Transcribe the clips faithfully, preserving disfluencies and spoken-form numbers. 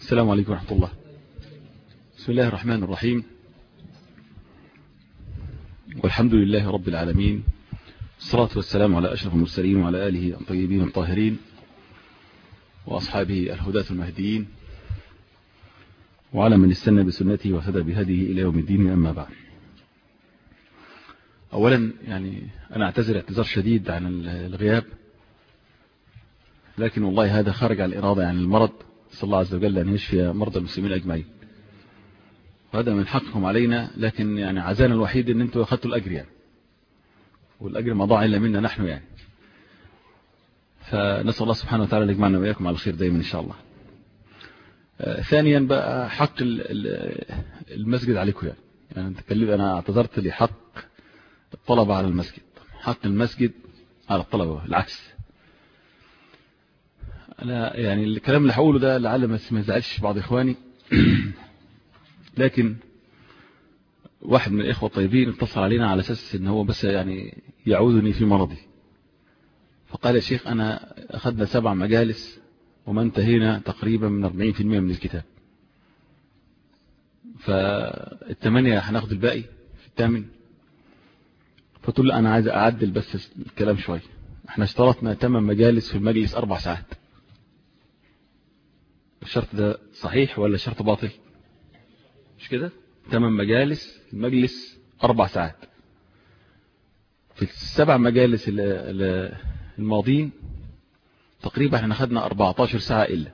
السلام عليكم ورحمة الله. بسم الله الرحمن الرحيم، والحمد لله رب العالمين، الصلاة والسلام على أشرف المرسلين وعلى آله الطيبين الطاهرين وأصحابه الهداة المهديين وعلى من استنى بسنته وهدى بهديه إلى يوم الدين. أما بعد، أولا يعني أنا أعتذر اعتذار شديد عن الغياب، لكن والله هذا خارج عن الإرادة، عن المرض. صلى الله عز وجل أن يشفي مرضى المسلمين أجمعين، وهذا من حقكم علينا، لكن يعني عزانا الوحيد أن أنتم أخذتوا الأجر يعني، والأجر ما ضاع إلا منا نحن يعني. فنسأل الله سبحانه وتعالى أن يجمعنا وإياكم على الخير دائما إن شاء الله. آه ثانيا بقى حق المسجد عليكم يعني. يعني تكلم أنا اعتذرت لحق الطلبة على المسجد، حق المسجد على الطلبة العكس. أنا يعني الكلام اللي هقوله ده لعل ما يزعلش بعض إخواني، لكن واحد من الإخوة الطيبين اتصل علينا على أساس إن هو بس يعني يعودني في مرضي، فقال يا شيخ أنا أخذنا سبع مجالس وما انتهينا تقريبا من أربعين بالمئة من الكتاب، فالثمانية هناخد الباقي في الثامن. فقلت له أنا عايز أعدل بس الكلام شوي، احنا اشترطنا ثمان مجالس في المجلس أربع ساعات. الشرط ده صحيح ولا شرط باطل؟ مش كده؟ ثمان مجالس في المجلس أربع ساعات. في السبع مجالس الماضيين تقريبا احنا أخذنا أربعة عشر ساعة إلا،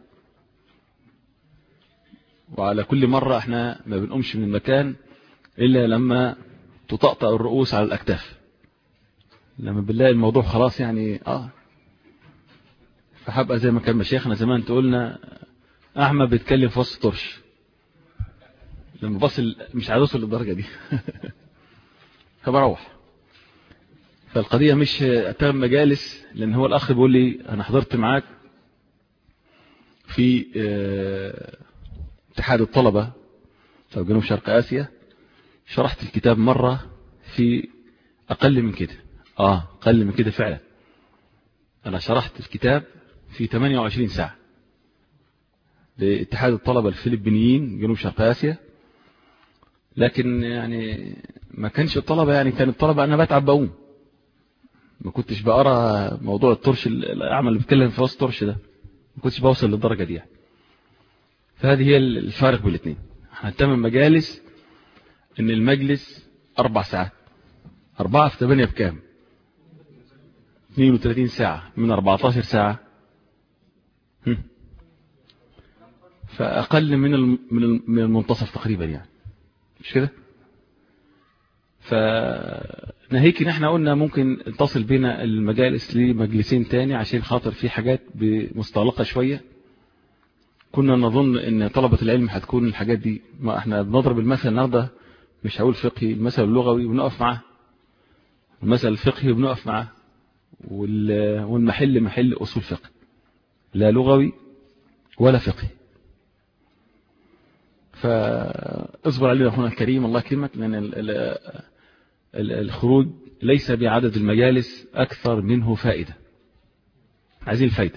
وعلى كل مرة احنا ما بنقومش من المكان إلا لما تطأطأ الرؤوس على الأكتاف، لما بالله الموضوع خلاص يعني اه فحبقى زي ما كان مشايخنا زمان تقولنا أعمى بيتكلم في وسط طرش، لما بصل مش عايز اوصل للدرجة دي فبروح. فالقضية مش تم مجالس، لأن هو الأخ بيقول لي أنا حضرت معاك في اتحاد الطلبة في جنوب شرق آسيا، شرحت الكتاب مرة في أقل من كده، آه أقل من كده فعلا. أنا شرحت الكتاب في ثمانية وعشرين ساعة لاتحاد الطلبة الفلبينيين جنوب شرق آسيا، لكن يعني ما كانش الطلبة، يعني كان الطلبة أنا بتعب بقوم، ما كنتش بقرأ موضوع الطرش الأعمى اللي بيتكلم في وسط الطرش ده، ما كنتش بوصل للدرجة دي يعني. فهذه هي الفارق بين الاثنين. احنا ثمان مجالس، ان المجلس أربع ساعات، أربعة في ثمانية بكام؟ اثنين وثلاثين ساعة من أربعة عشر ساعة، فأقل من من المنتصف تقريبا يعني، مش كده؟ فناهيك ان احنا قلنا ممكن تصل بينا المجالس لمجلسين تاني عشان خاطر في حاجات بمستغلقة شوية. كنا نظن ان طلبة العلم هتكون الحاجات دي، ما احنا بنضرب المثل النهارده، مش هقول فقهي، المثل اللغوي وبنقف معاه، المثل الفقهي وبنقف معاه، والمحل محل اصول فقه، لا لغوي ولا فقهي. فاصبر علينا اخونا الكريم الله يكرمك، لان الخروج ليس بعدد المجالس اكثر منه فائدة. عايزين الفايدة،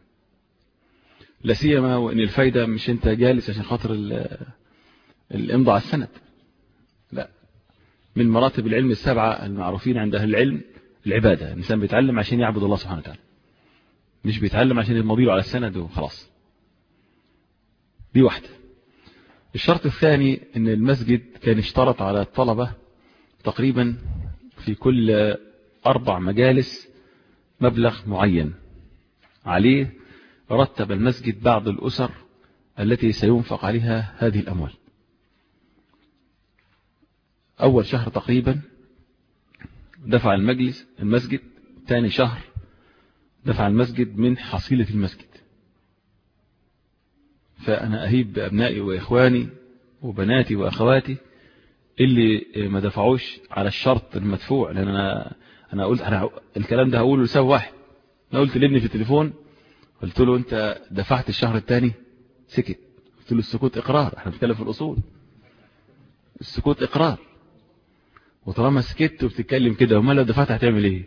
لا سيما وان الفايدة مش انت جالس عشان خاطر الامضاء على السند، لا، من مراتب العلم السبعة المعروفين عند اهل العلم العبادة. الانسان بيتعلم عشان يعبد الله سبحانه وتعالى، مش بيتعلم عشان يمضي له على السند وخلاص. دي واحدة. الشرط الثاني ان المسجد كان اشترط على الطلبة تقريبا في كل اربع مجالس مبلغ معين، عليه رتب المسجد بعض الاسر التي سينفق عليها هذه الاموال. اول شهر تقريبا دفع المجلس المسجد، ثاني شهر دفع المسجد من حصيلة المسجد. فأنا أهيب بأبنائي وإخواني وبناتي وأخواتي اللي ما دفعوش على الشرط المدفوع، لأن أنا أنا قلت أنا الكلام ده هقوله لسبب واحد. أنا قلت لابني في التليفون، قلت له أنت دفعت الشهر الثاني؟ سكت. قلت له السكوت إقرار، احنا بنتكلم في الأصول، السكوت إقرار، وطالما سكت وبتتكلم كده وما لو دفعت هتعمل إيه؟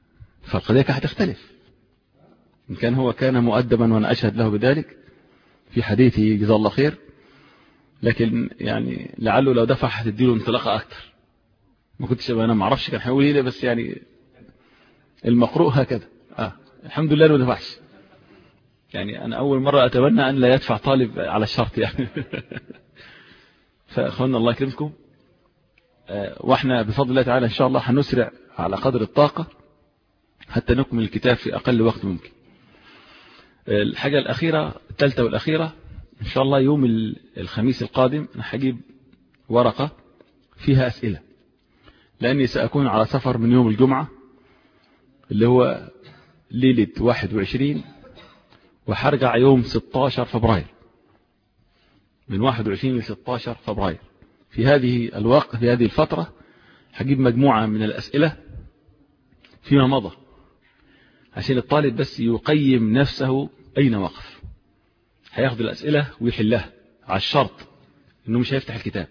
فالقضية هتختلف. إن كان هو كان مؤدبا وأنا أشهد له بذلك، في حديثي جزاه الله خير، لكن يعني لعله لو دفع هتديله انطلاقة أكتر. ما كنتش أنا ما أعرفش كان هيقول إيه، بس يعني المقروء هكذا. آه الحمد لله ما دفعش. يعني أنا أول مرة أتمنى أن لا يدفع طالب على الشرط يعني. فأخوانا الله يكرمكم، آه وإحنا بفضل الله تعالى إن شاء الله هنسرع على قدر الطاقة حتى نكمل الكتاب في أقل وقت ممكن. آه الحاجة الأخيرة الثالثة والأخيرة إن شاء الله يوم الخميس القادم أنا هجيب ورقة فيها أسئلة، لأني سأكون على سفر من يوم الجمعة اللي هو ليلة واحد وعشرين، وحرجع يوم ستة عشر فبراير، من واحد وعشرين ل ستة عشر فبراير. في هذه الوقت في هذه الفترة هجيب مجموعة من الأسئلة فيما مضى، عشان الطالب بس يقيم نفسه أين وقف. هياخد الأسئلة ويحلها على الشرط إنه مش هيفتح الكتاب،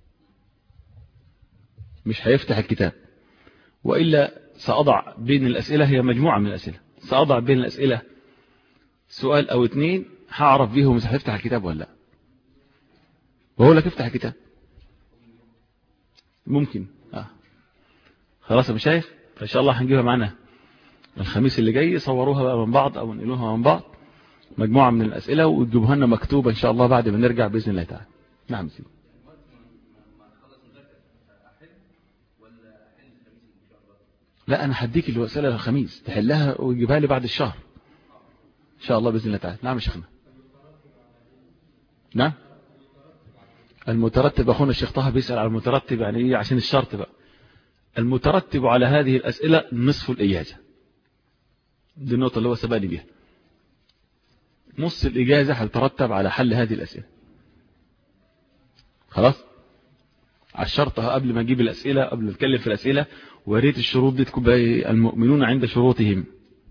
مش هيفتح الكتاب، وإلا سأضع بين الأسئلة، هي مجموعة من الأسئلة، سأضع بين الأسئلة سؤال أو اثنين هعرف بيهم إذا هيفتح الكتاب ولا لا، وهو لك افتح الكتاب ممكن. آه. خلاص مش شايف، فإن شاء الله هنجيبها معنا الخميس اللي جاي، صوروها بقى من بعض أو نقلوها من بعض مجموعة من الأسئلة وتجيبوها لنا مكتوبة إن شاء الله بعد ما نرجع بإذن الله تعالى. نعم سيدي. لا أنا هديك الوسيلة الخميس تحلها وتجيبها لي بعد الشهر إن شاء الله بإذن الله تعالى. نعم يا شيخنا. نعم المترتب، أخونا الشيخ طه بيسأل على المترتب يعني إيه، عشان الشرط بقى. المترتب على هذه الأسئلة نصف الإجازة، دي النقطة اللي هو سبقني بيها. نص الإجازة هتترتب على حل هذه الأسئلة. خلاص على الشرط قبل ما نجيب الأسئلة، قبل ما نتكلم في الأسئلة، وريت الشروط دي تكون المؤمنون عند شروطهم.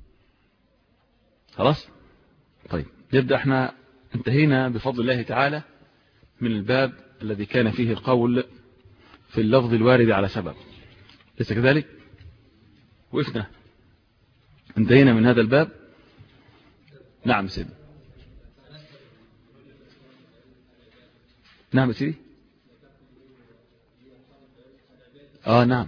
خلاص طيب نبدأ. احنا انتهينا بفضل الله تعالى من الباب الذي كان فيه القول في اللفظ الوارد على سبب، ليس كذلك؟ وقفنا انتهينا من هذا الباب. نعم سيدي. نعم سيدي. اه نعم.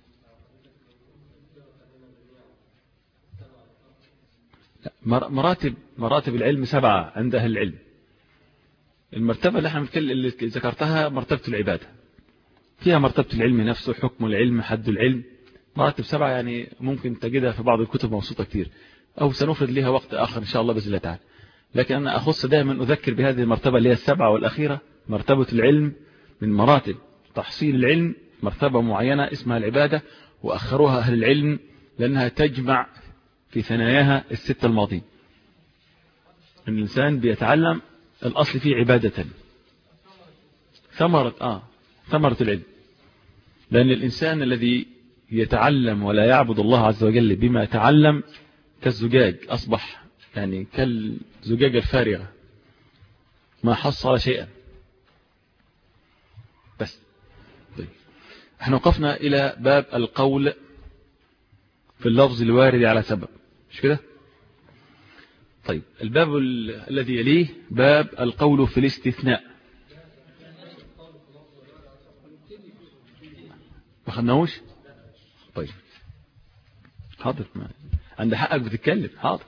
مراتب مراتب العلم سبعة عند أهل العلم. المرتبة اللي احنا اللي ذكرتها مرتبة العبادة، فيها مرتبة العلم نفسه، حكم العلم، حد العلم، مراتب سبعة يعني ممكن تجدها في بعض الكتب مبسوطة كتير، أو سنفرد لها وقت آخر إن شاء الله بإذن الله تعالى. لكن أنا أخص دائما أذكر بهذه المرتبة اللي هي السبعة والأخيرة، مرتبة العلم. من مراتب تحصيل العلم مرتبة معينة اسمها العبادة، وأخروها أهل العلم لأنها تجمع في ثناياها الستة الماضين. الإنسان بيتعلم الأصل فيه عبادة، ثمرة آه ثمرة العلم، لأن الإنسان الذي يتعلم ولا يعبد الله عز وجل بما تعلم كالزجاج، أصبح يعني كالزجاجة الفارغة ما حصل شيئا. بس طيب. احنا وقفنا إلى باب القول في اللفظ الوارد على سبب، مش كده؟ طيب الباب الذي يليه باب القول في الاستثناء. ما خدناهوش؟ طيب حاضر، عند حقك بتتكلم، حاضر.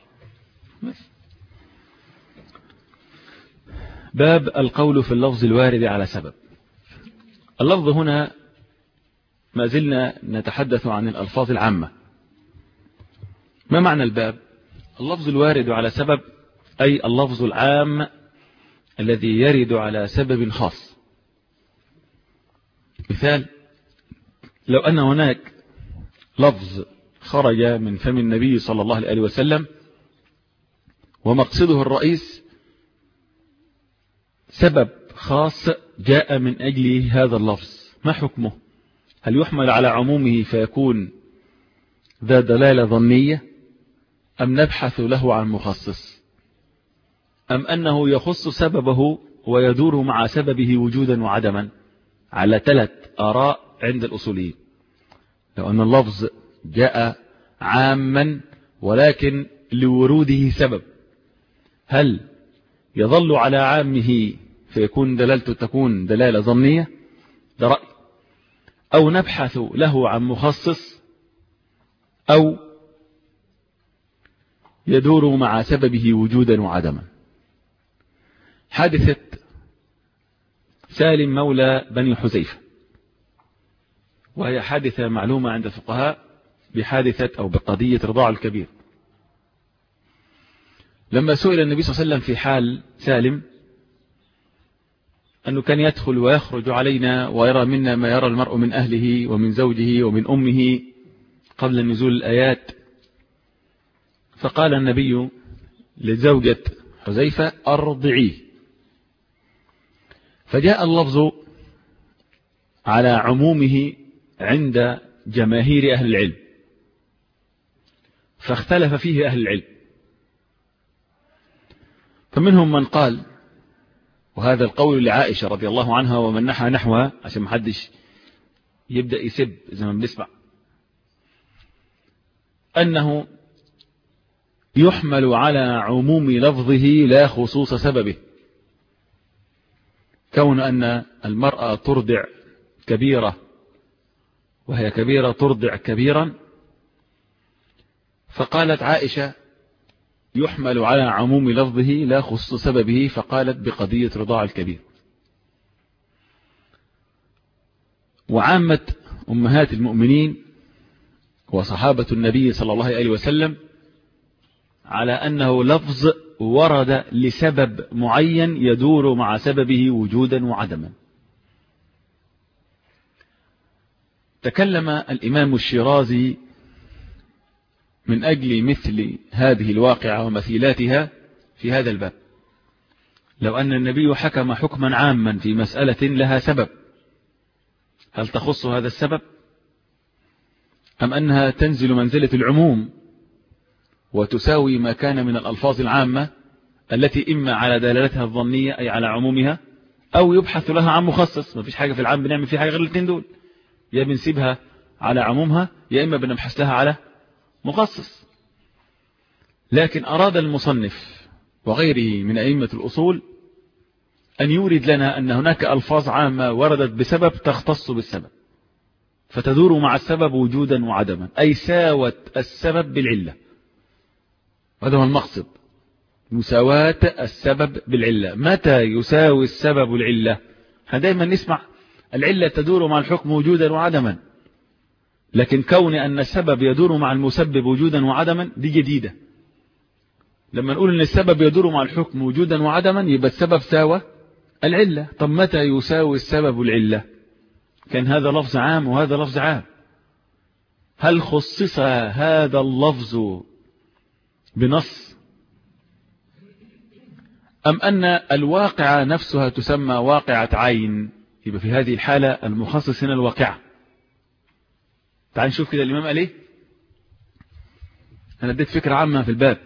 باب القول في اللفظ الوارد على سبب. اللفظ هنا ما زلنا نتحدث عن الألفاظ العامة. ما معنى الباب؟ اللفظ الوارد على سبب أي اللفظ العام الذي يرد على سبب خاص. مثال، لو أن هناك لفظ خرج من فم النبي صلى الله عليه وسلم ومقصده الرئيس سبب خاص جاء من أجل هذا اللفظ، ما حكمه؟ هل يحمل على عمومه فيكون ذا دلالة ظنية، أم نبحث له عن مخصص، أم أنه يخص سببه ويدور مع سببه وجودا وعدما؟ على ثلاث آراء عند الأصوليين. لو أن اللفظ جاء عاما ولكن لوروده سبب، هل يظل على عامه فيكون دلالته تكون دلالة ظنية، ده رأي، أو نبحث له عن مخصص، أو يدور مع سببه وجودا وعدما. حادثة سالم مولى بني حذيفة، وهي حادثة معلومة عند الفقهاء بحادثة أو بقضية رضاع الكبير. لما سئل النبي صلى الله عليه وسلم في حال سالم أنه كان يدخل ويخرج علينا ويرى منا ما يرى المرء من أهله ومن زوجه ومن أمه قبل نزول الآيات، فقال النبي لزوجة حذيفة أرضعيه، فجاء اللفظ على عمومه عند جماهير أهل العلم، فاختلف فيه أهل العلم، فمنهم من قال، وهذا القول لعائشة رضي الله عنها ومن نحى نحوها عشان ما حدش يبدأ يسب زي ما بنسمع، أنه يحمل على عموم لفظه لا خصوص سببه، كون أن المرأة ترضع كبيرة وهي كبيرة ترضع كبيرا، فقالت عائشة يحمل على عموم لفظه لا خصوص سببه، فقالت بقضية رضاع الكبير. وعامة أمهات المؤمنين وصحابة النبي صلى الله عليه وسلم على أنه لفظ ورد لسبب معين يدور مع سببه وجودا وعدما. تكلم الإمام الشيرازي من أجل مثل هذه الواقعة ومثيلاتها في هذا الباب: لو أن النبي حكم حكما عاما في مسألة لها سبب، هل تخص هذا السبب أم أنها تنزل منزلة العموم وتساوي ما كان من الألفاظ العامة التي إما على دلالتها الظنية أي على عمومها، أو يبحث لها عن مخصص؟ ما فيش حاجة في العام بنعمل فيه حاجة غير الاثنين دول، يا بنسيبها على عمومها يا إما بنبحث لها على مخصص. لكن أراد المصنف وغيره من أئمة الأصول أن يورد لنا أن هناك ألفاظ عامة وردت بسبب تختص بالسبب، فتدور مع السبب وجودا وعدما، أي ساوت السبب بالعلة. هذا هو المقصد، مساواة السبب بالعلة. متى يساوي السبب العلة؟ احنا دايما نسمع العلة تدور مع الحكم وجودا وعدما، لكن كون أن السبب يدور مع المسبب وجودا وعدما دي جديدة. لما نقول أن السبب يدور مع الحكم وجودا وعدما يبقى السبب ساوى العلة. طب متى يساوي السبب العلة؟ كان هذا لفظ عام وهذا لفظ عام، هل خصص هذا اللفظ بنص أم أن الواقعة نفسها تسمى واقعة عين؟ يبقى في هذه الحالة المخصص هنا الواقعة. تعال نشوف كده الإمام قال ايه. أنا اديت فكرة عامة في الباب،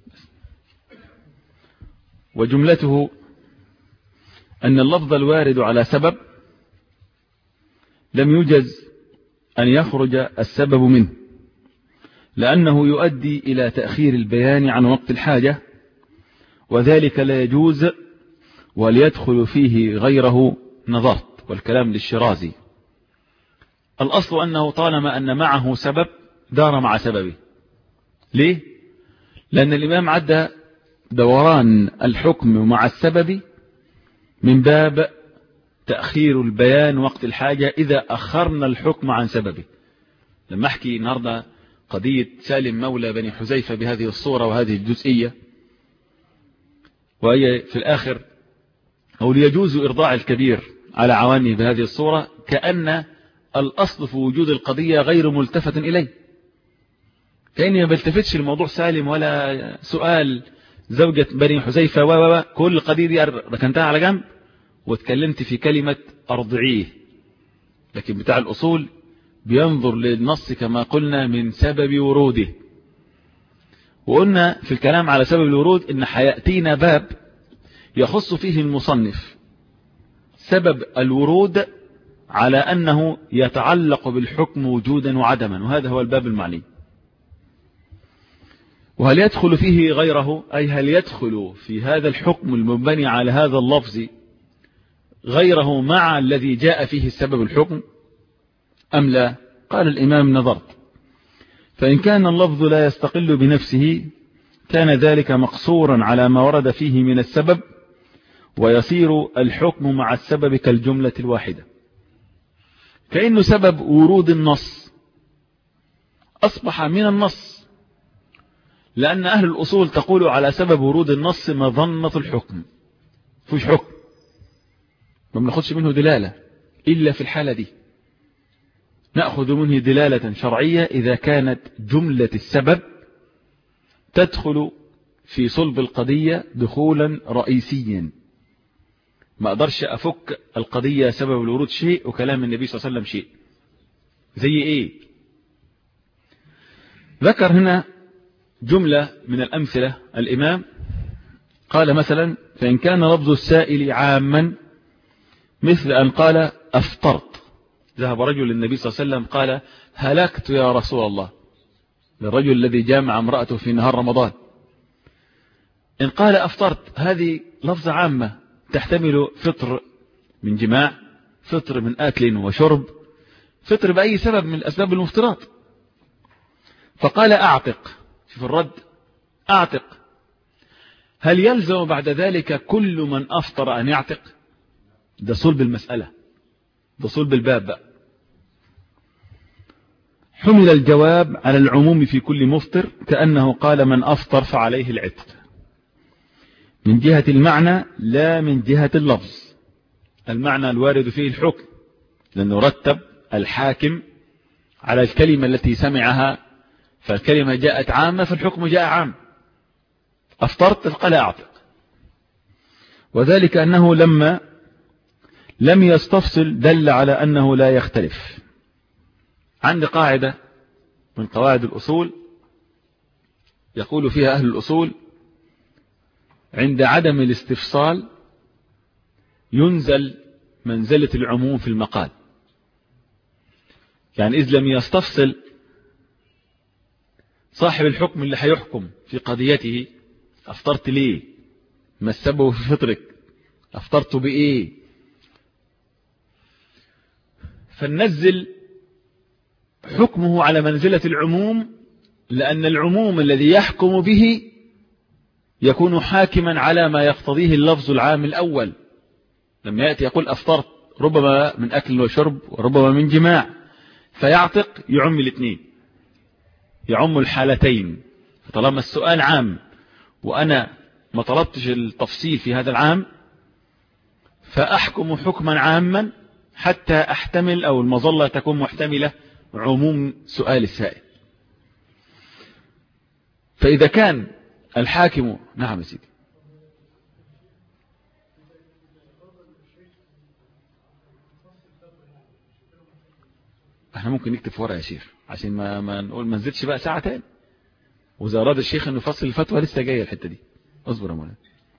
وجملته أن اللفظ الوارد على سبب لم يجز أن يخرج السبب منه، لأنه يؤدي إلى تأخير البيان عن وقت الحاجة، وذلك لا يجوز وليدخل فيه غيره نظرت. والكلام للشيرازي. الأصل أنه طالما أن معه سبب دار مع سببه. ليه؟ لأن الإمام عدى دوران الحكم مع السبب من باب تأخير البيان وقت الحاجة إذا أخرنا الحكم عن سببه. لما أحكي النهاردة قضية سالم مولى بني حذيفة بهذه الصورة وهذه الجزئية، وهي في الآخر أو ليجوز إرضاع الكبير على عوانه بهذه الصورة، كأن الأصل في وجود القضية غير ملتفت إليه، كأني ما بلتفتش الموضوع سالم ولا سؤال زوجة بني حذيفة و و كل القضية دي ركنتها على جنب واتكلمت في كلمة أرضعيه. لكن بتاع الأصول بينظر للنص كما قلنا من سبب وروده، وقلنا في الكلام على سبب الورود إن حيأتينا باب يخص فيه المصنف سبب الورود على أنه يتعلق بالحكم وجودا وعدما، وهذا هو الباب المعني. وهل يدخل فيه غيره، أي هل يدخل في هذا الحكم المبني على هذا اللفظ غيره مع الذي جاء فيه السبب الحكم أم لا؟ قال الإمام نظرت، فإن كان اللفظ لا يستقل بنفسه كان ذلك مقصورا على ما ورد فيه من السبب، ويصير الحكم مع السبب كالجملة الواحدة، كأنه سبب ورود النص أصبح من النص، لأن أهل الأصول تقول على سبب ورود النص مظنة الحكم، فيش حكم، ما بناخدش منه دلالة إلا في الحالة دي، نأخذ منه دلالة شرعية إذا كانت جملة السبب تدخل في صلب القضية دخولا رئيسيا. ما أقدرش أفك القضية سبب الورود شيء وكلام النبي صلى الله عليه وسلم شيء. زي إيه؟ ذكر هنا جملة من الأمثلة الإمام، قال مثلا: فإن كان لفظ السائل عاما مثل أن قال أفطرت، ذهب رجل للنبي صلى الله عليه وسلم قال: هلكت يا رسول الله، للرجل الذي جامع امرأته في نهار رمضان. إن قال أفطرت هذه لفظة عامة تحتمل فطر من جماع، فطر من أكل وشرب، فطر بأي سبب من الأسباب المفطرات. فقال أعتق، في الرد أعتق، هل يلزم بعد ذلك كل من أفطر أن يعتق؟ ده صلب المسألة، ده صلب الباب بقى. حمل الجواب على العموم في كل مفطر، كأنه قال من أفطر فعليه العتق، من جهة المعنى لا من جهة اللفظ. المعنى الوارد فيه الحكم، لأنه رتب الحاكم على الكلمة التي سمعها، فالكلمة جاءت عامة فالحكم جاء عام. أفطرت قال أعتق، وذلك أنه لما لم يستفصل دل على أنه لا يختلف. عند قاعدة من قواعد الأصول يقول فيها أهل الأصول: عند عدم الاستفصال ينزل منزلة العموم في المقال. يعني إذ لم يستفصل صاحب الحكم اللي هيحكم في قضيته أفطرت ليه، ما السبب في فطرك، أفطرت بإيه، فننزل حكمه على منزلة العموم، لأن العموم الذي يحكم به يكون حاكما على ما يقتضيه اللفظ العام الأول. لما يأتي يقول أفطرت ربما من أكل وشرب وربما من جماع، فيعتق يعم الاثنين، يعم الحالتين. فطالما السؤال عام وأنا ما طلبتش التفصيل في هذا العام، فأحكم حكما عاما حتى أحتمل أو المظلة تكون محتملة عموم سؤال السائل. فإذا كان الحاكم، نعم يا سيدي، احنا ممكن نكتب في ورقة يا شيخ عشان ما, ما نقول ما نزلتش بقى ساعة تاني، وإذا أراد الشيخ أن يفصل الفتوى لسه جاية الحتة دي، اصبر يا مولانا.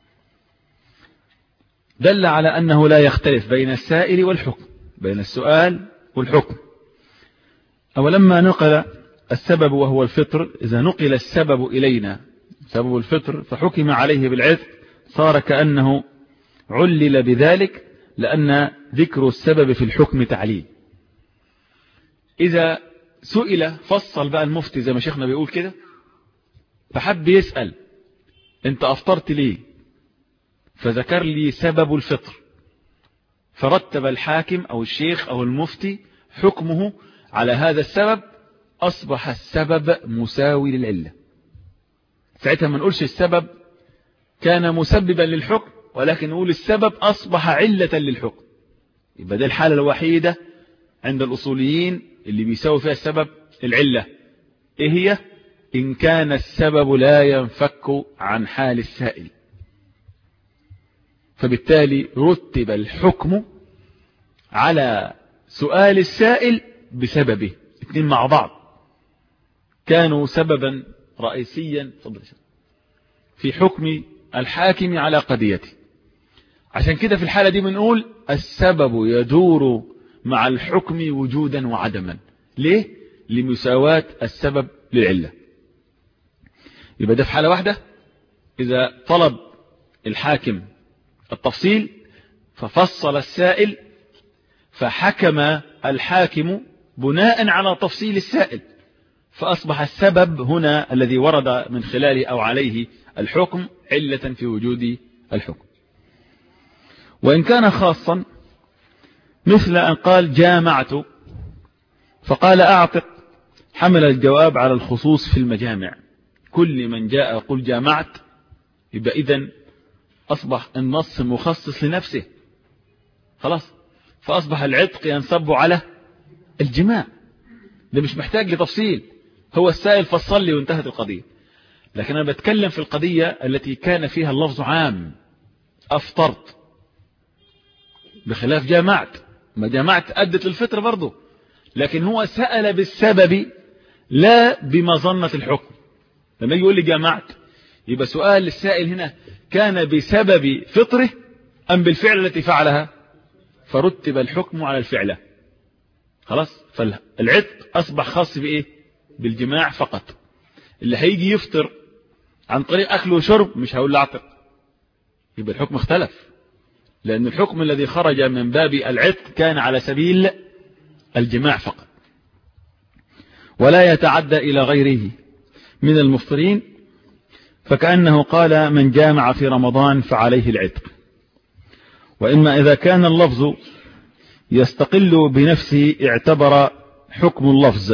دل على أنه لا يختلف بين السائل والحكم، بين السؤال والحكم. أولما نقل السبب وهو الفطر، إذا نقل السبب إلينا سبب الفطر فحكم عليه بالعتق، صار كأنه علل بذلك، لأن ذكر السبب في الحكم تعليل. إذا سئل فصل بقى المفتي زي ما شيخنا بيقول كده، فحب يسأل أنت أفطرت ليه، فذكر لي سبب الفطر، فرتب الحاكم أو الشيخ أو المفتي حكمه على هذا السبب، أصبح السبب مساوي للعلة. ساعتها ما نقولش السبب كان مسببا للحكم، ولكن نقول السبب أصبح علة للحكم. يبقى ده الحالة الوحيدة عند الأصوليين اللي بيساوي فيها السبب العلة. إيه هي؟ إن كان السبب لا ينفك عن حال السائل، فبالتالي رتب الحكم على سؤال السائل بسببه، اثنين مع بعض كانوا سببا رئيسيا في حكم الحاكم على قضيته. عشان كده في الحالة دي بنقول السبب يدور مع الحكم وجودا وعدما. ليه؟ لمساواة السبب للعلة. يبقى ده في حالة واحدة إذا طلب الحاكم التفصيل ففصل السائل فحكم الحاكم بناء على تفصيل السائل، فأصبح السبب هنا الذي ورد من خلاله أو عليه الحكم علة في وجود الحكم. وإن كان خاصا مثل أن قال جامعت فقال أعتق، حمل الجواب على الخصوص في المجامع، كل من جاء قل جامعت، يبقى إذن أصبح النص مخصص لنفسه خلاص، فأصبح العتق ينصب على الجماع، ده مش محتاج لتفصيل، هو السائل فصل لي وانتهت القضية. لكن أنا بتكلم في القضية التي كان فيها اللفظ عام، أفطرت، بخلاف جامعت، ما جامعت أدت للفطر برضه، لكن هو سأل بالسبب لا بمظنة الحكم. لما يقول لي جامعت يبقى سؤال السائل هنا كان بسبب فطره أم بالفعل التي فعلها، فرتب الحكم على الفعلة خلاص. فالعتق أصبح خاص بإيه؟ بالجماع فقط. اللي هيجي يفطر عن طريق أكل وشرب مش هقول له يبقى الحكم اختلف، لأن الحكم الذي خرج من باب العتق كان على سبيل الجماع فقط، ولا يتعدى إلى غيره من المفطرين، فكأنه قال من جامع في رمضان فعليه العتق. وإما إذا كان اللفظ يستقل بنفسه اعتبر حكم اللفظ،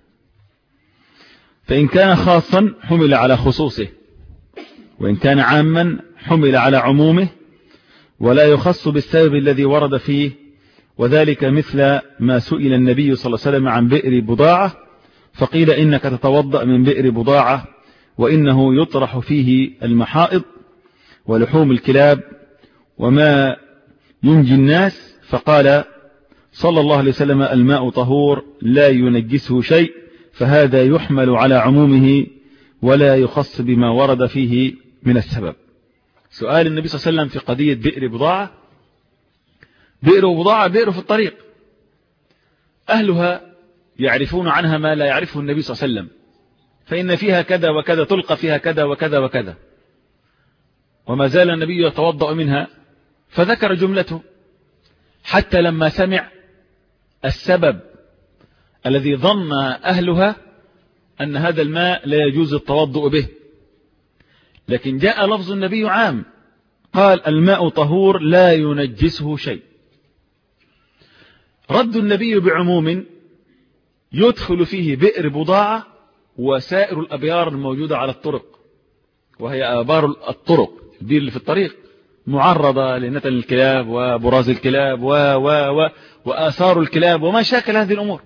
فإن كان خاصا حمل على خصوصه، وإن كان عاما حمل على عمومه، ولا يخص بالسبب الذي ورد فيه. وذلك مثل ما سئل النبي صلى الله عليه وسلم عن بئر بضاعة فقيل إنك تتوضأ من بئر بضاعة وإنه يطرح فيه المحائض ولحوم الكلاب وما ينجي الناس، فقال صلى الله عليه وسلم الماء طهور لا ينجسه شيء، فهذا يحمل على عمومه ولا يخص بما ورد فيه من السبب. سؤال النبي صلى الله عليه وسلم في قضية بئر بضاعة، بئر بضاعة بئر في الطريق، أهلها يعرفون عنها ما لا يعرفه النبي صلى الله عليه وسلم، فإن فيها كذا وكذا، تلقى فيها كذا وكذا وكذا، وما زال النبي يتوضأ منها، فذكر جملته حتى لما سمع السبب الذي ظن أهلها أن هذا الماء لا يجوز التوضؤ به، لكن جاء لفظ النبي عام، قال الماء طهور لا ينجسه شيء. رد النبي بعموم يدخل فيه بئر بضاعة وسائر الأبيار الموجودة على الطرق، وهي آبار الطرق دي اللي في الطريق معرضة لنتن الكلاب وبراز الكلاب و و و وآثار الكلاب وما شاكل هذه الأمور.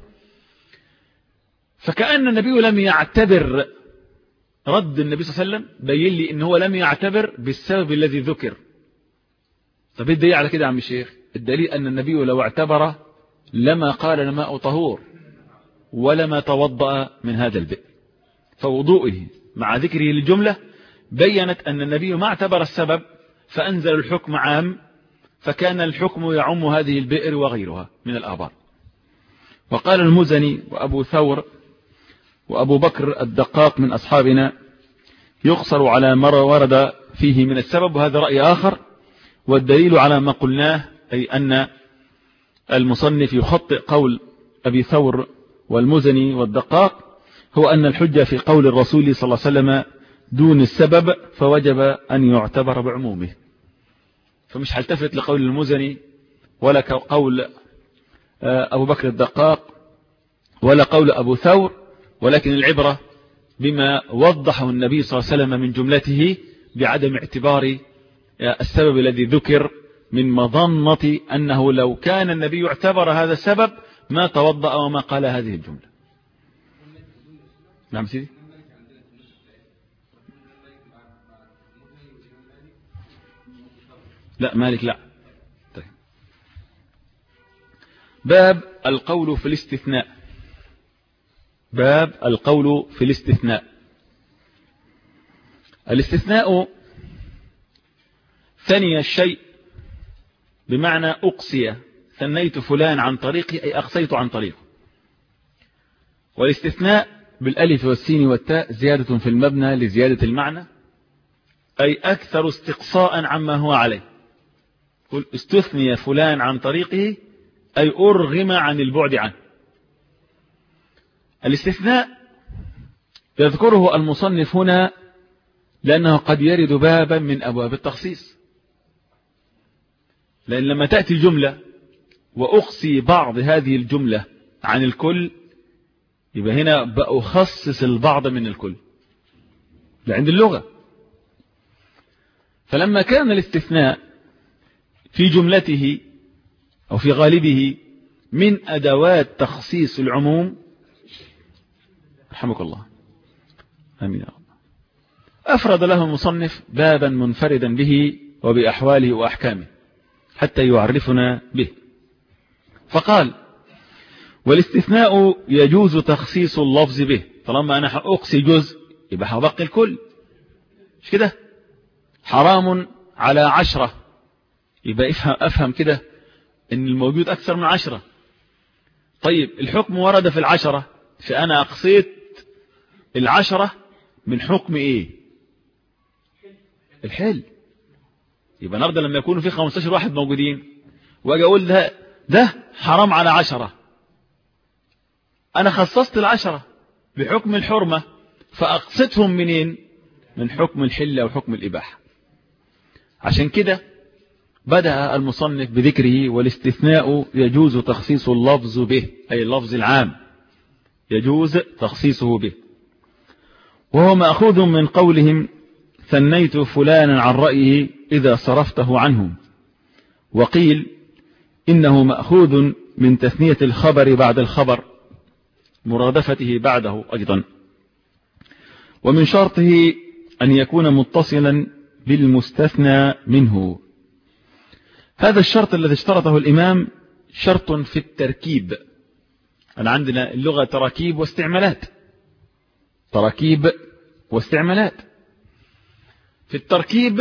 فكأن النبي لم يعتبر، رد النبي صلى الله عليه وسلم بين لي إنه لم يعتبر بالسبب الذي ذكر. طب الدليل على كده يا عم الشيخ؟ الدليل أن النبي لو اعتبر لما قال الماء طهور ولما توضأ من هذا البئر، فوضوئه مع ذكره للجملة بيّنت أن النبي ما اعتبر السبب فأنزل الحكم عام، فكان الحكم يعم هذه البئر وغيرها من الآبار. وقال المزني وأبو ثور وأبو بكر الدقاق من أصحابنا يقصر على ما ورد فيه من السبب، وهذا رأي آخر. والدليل على ما قلناه أي أن المصنف يخطئ قول أبي ثور والمزني والدقاق هو أن الحجة في قول الرسول صلى الله عليه وسلم دون السبب، فوجب أن يعتبر بعمومه. فمش هلتفت لقول المزني ولا قول أبو بكر الدقاق ولا قول أبو ثور، ولكن العبرة بما وضحه النبي صلى الله عليه وسلم من جملته بعدم اعتبار السبب الذي ذكر، من مظنة أنه لو كان النبي اعتبر هذا السبب ما توضأ وما قال هذه الجملة. نعم سيدي. لا مالك لا. طيب. باب القول في الاستثناء. باب القول في الاستثناء. الاستثناء ثني الشيء بمعنى أقصي، ثنيت فلان عن طريقي أي أقصيت عن طريقه. والاستثناء بالألف والسين والتاء زيادة في المبنى لزيادة المعنى، أي أكثر استقصاء عما هو عليه. قل استثني فلان عن طريقه، أي أرغم عن البعد عنه. الاستثناء يذكره المصنف هنا لأنه قد يرد بابا من أبواب التخصيص، لأن لما تأتي جملة وأقصي بعض هذه الجملة عن الكل، يبقى هنا بأخصص البعض من الكل عند اللغة. فلما كان الاستثناء في جملته أو في غالبه من أدوات تخصيص العموم، رحمك الله، آمين يا رب، أفرد له المصنف بابا منفردا به وبأحواله وأحكامه حتى يعرفنا به، فقال: والاستثناء يجوز تخصيص اللفظ به. طالما أنا أقصي جزء يبقى هبقي الكل، مش كده؟ حرام على عشرة، يبقى افهم, أفهم كده إن الموجود أكثر من عشرة. طيب الحكم ورد في العشرة، فأنا أقصيت العشرة من حكم إيه؟ الحل. يبقى نرد لما يكونوا في خمستاشر واحد موجودين وأجي أقول ده, ده حرام على عشرة، أنا خصصت العشرة بحكم الحرمة، فأقصتهم منين؟ من حكم الحل أو حكم الإباحة. عشان كده بدأ المصنف بذكره: والاستثناء يجوز تخصيص اللفظ به، أي اللفظ العام يجوز تخصيصه به، وهو مأخوذ من قولهم: ثنيت فلانا عن رأيه إذا صرفته عنهم. وقيل إنه مأخوذ من تثنية الخبر بعد الخبر، مرادفته بعده أيضا. ومن شرطه أن يكون متصلا بالمستثنى منه. هذا الشرط الذي اشترطه الإمام شرط في التركيب. أنا عندنا اللغة تراكيب واستعمالات، تراكيب واستعمالات. في التركيب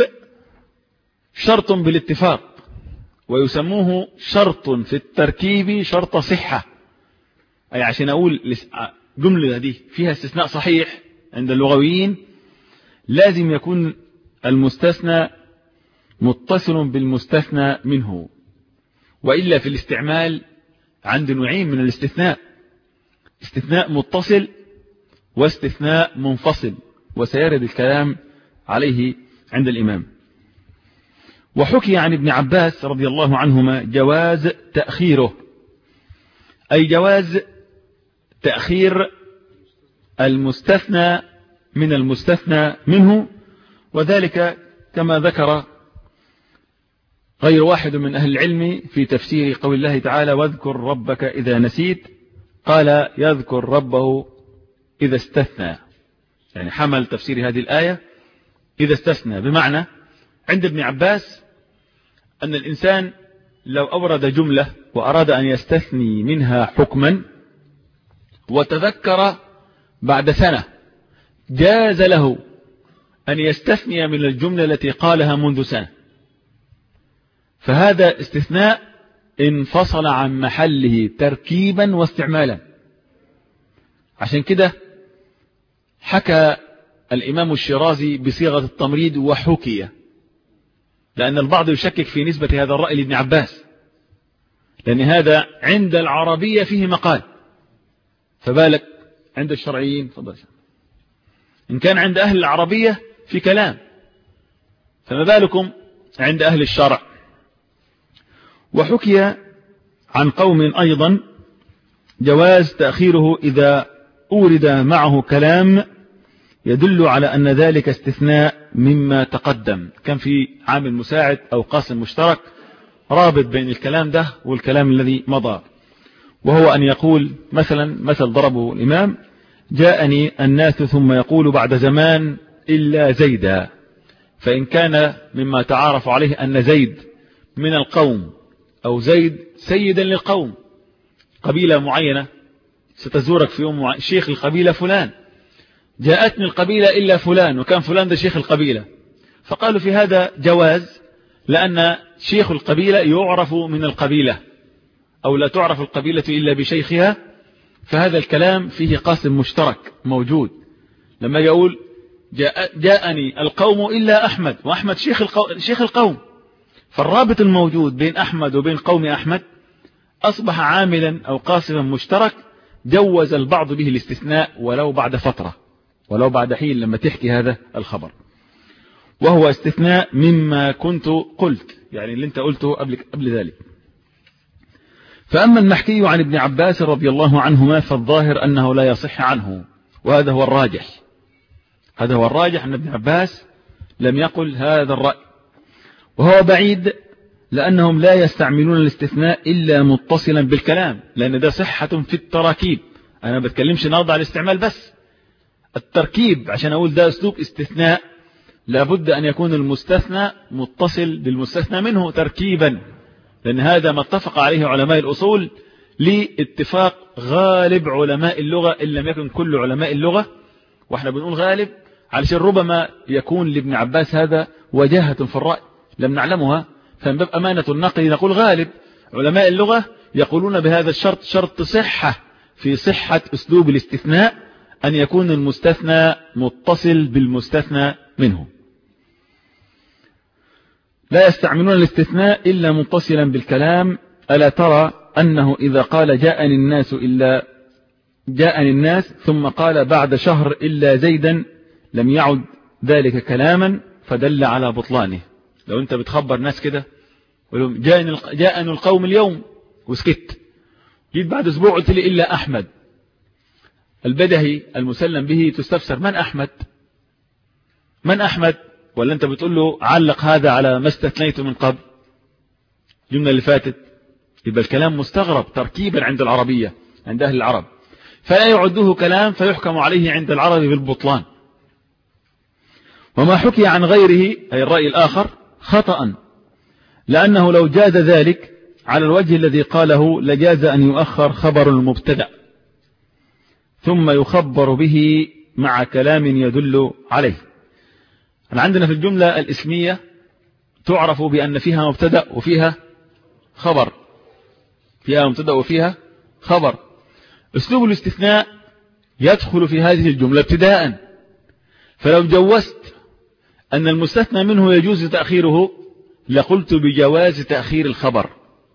شرط بالاتفاق، ويسموه شرط في التركيب شرط صحة، أي عشان أقول جملة دي فيها استثناء صحيح عند اللغويين لازم يكون المستثنى متصل بالمستثنى منه، وإلا في الاستعمال عند نوعين من الاستثناء: استثناء متصل واستثناء منفصل، وسيرد الكلام عليه عند الإمام. وحكي عن ابن عباس رضي الله عنهما جواز تأخيره، أي جواز تأخير المستثنى من المستثنى منه، وذلك كما ذكر غير واحد من أهل العلم في تفسير قول الله تعالى: واذكر ربك إذا نسيت، قال: يذكر ربه إذا استثنى، يعني حمل تفسير هذه الآية إذا استثنى، بمعنى عند ابن عباس أن الإنسان لو أورد جملة وأراد أن يستثني منها حكما وتذكر بعد سنة، جاز له أن يستثني من الجملة التي قالها منذ سنة، فهذا استثناء انفصل عن محله تركيبا واستعمالا. عشان كده حكى الإمام الشيرازي بصيغة التمريض وحكي، لأن البعض يشكك في نسبة هذا الرأي لابن عباس، لأن هذا عند العربية فيه مقال، فبالك عند الشرعيين. فضل إن كان عند أهل العربية في كلام، فما بالكم عند أهل الشرع. وحكي عن قوم أيضا جواز تأخيره إذا أورد معه كلام يدل على أن ذلك استثناء مما تقدم. كان في عامل مساعد أو قاسم مشترك رابط بين الكلام ده والكلام الذي مضى، وهو أن يقول مثلا مثل ضربه الإمام: جاءني الناس ثم يقول بعد زمان إلا زيدا، فإن كان مما تعارف عليه أن زيد من القوم أو زيد سيدا للقوم، قبيلة معينة ستزورك في يوم شيخ القبيلة فلان، جاءتني القبيلة إلا فلان، وكان فلان ده شيخ القبيلة، فقالوا في هذا جواز، لأن شيخ القبيلة يعرف من القبيلة، أو لا تعرف القبيلة إلا بشيخها، فهذا الكلام فيه قاسم مشترك موجود. لما يقول جاء جاءني القوم إلا أحمد، وأحمد شيخ القوم, شيخ القوم، فالرابط الموجود بين أحمد وبين قوم أحمد أصبح عاملا أو قاسما مشترك جوز البعض به الاستثناء ولو بعد فترة، ولو بعد حين لما تحكي هذا الخبر، وهو استثناء مما كنت قلت، يعني اللي انت قلته قبل, قبل ذلك. فأما المحكي عن ابن عباس رضي الله عنهما فالظاهر أنه لا يصح عنه، وهذا هو الراجح. هذا هو الراجح أن ابن عباس لم يقل هذا الرأي، وهو بعيد لأنهم لا يستعملون الاستثناء إلا متصلا بالكلام، لأن ده صحة في التراكيب. أنا ما بتكلمش النهارده على الاستعمال بس، التركيب عشان أقول ده أسلوب استثناء لابد أن يكون المستثنى متصل بالمستثنى منه تركيبا، لأن هذا ما اتفق عليه علماء الأصول لاتفاق غالب علماء اللغة إن لم يكن كل علماء اللغة. واحنا بنقول غالب علشان ربما يكون لابن عباس هذا وجاهة في الرأي لم نعلمها، فمن باب أمانة النقل نقول غالب علماء اللغة يقولون بهذا الشرط، شرط صحة في صحة أسلوب الاستثناء أن يكون المستثنى متصل بالمستثنى منه. لا يستعملون الاستثناء إلا متصلا بالكلام. ألا ترى أنه إذا قال جاءني الناس إلا جاءني الناس ثم قال بعد شهر إلا زيدا لم يعد ذلك كلاما فدل على بطلانه. لو أنت بتخبر ناس كده ولهم جاءني جاءني القوم اليوم وسكت، جيت بعد أسبوع قلت لي إلا أحمد، البدهي المسلم به تستفسر من أحمد؟ من أحمد؟ ولا أنت بتقول له علق هذا على ما استثنيته من قبل الجملة اللي فاتت؟ يبقى الكلام مستغرب تركيبا عند العربية، عند أهل العرب، فلا يعده كلام فيحكم عليه عند العرب بالبطلان. وما حكي عن غيره أي الرأي الآخر خطأ، لأنه لو جاز ذلك على الوجه الذي قاله لجاز أن يؤخر خبر المبتدأ ثم يخبر به مع كلام يدل عليه. عندنا في الجملة الاسمية تعرف بأن فيها مبتدأ وفيها خبر، فيها مبتدأ وفيها خبر. أسلوب الاستثناء يدخل في هذه الجملة ابتداء، فلو جوزت أن المستثنى منه يجوز تأخيره لقلت بجواز تأخير الخبر.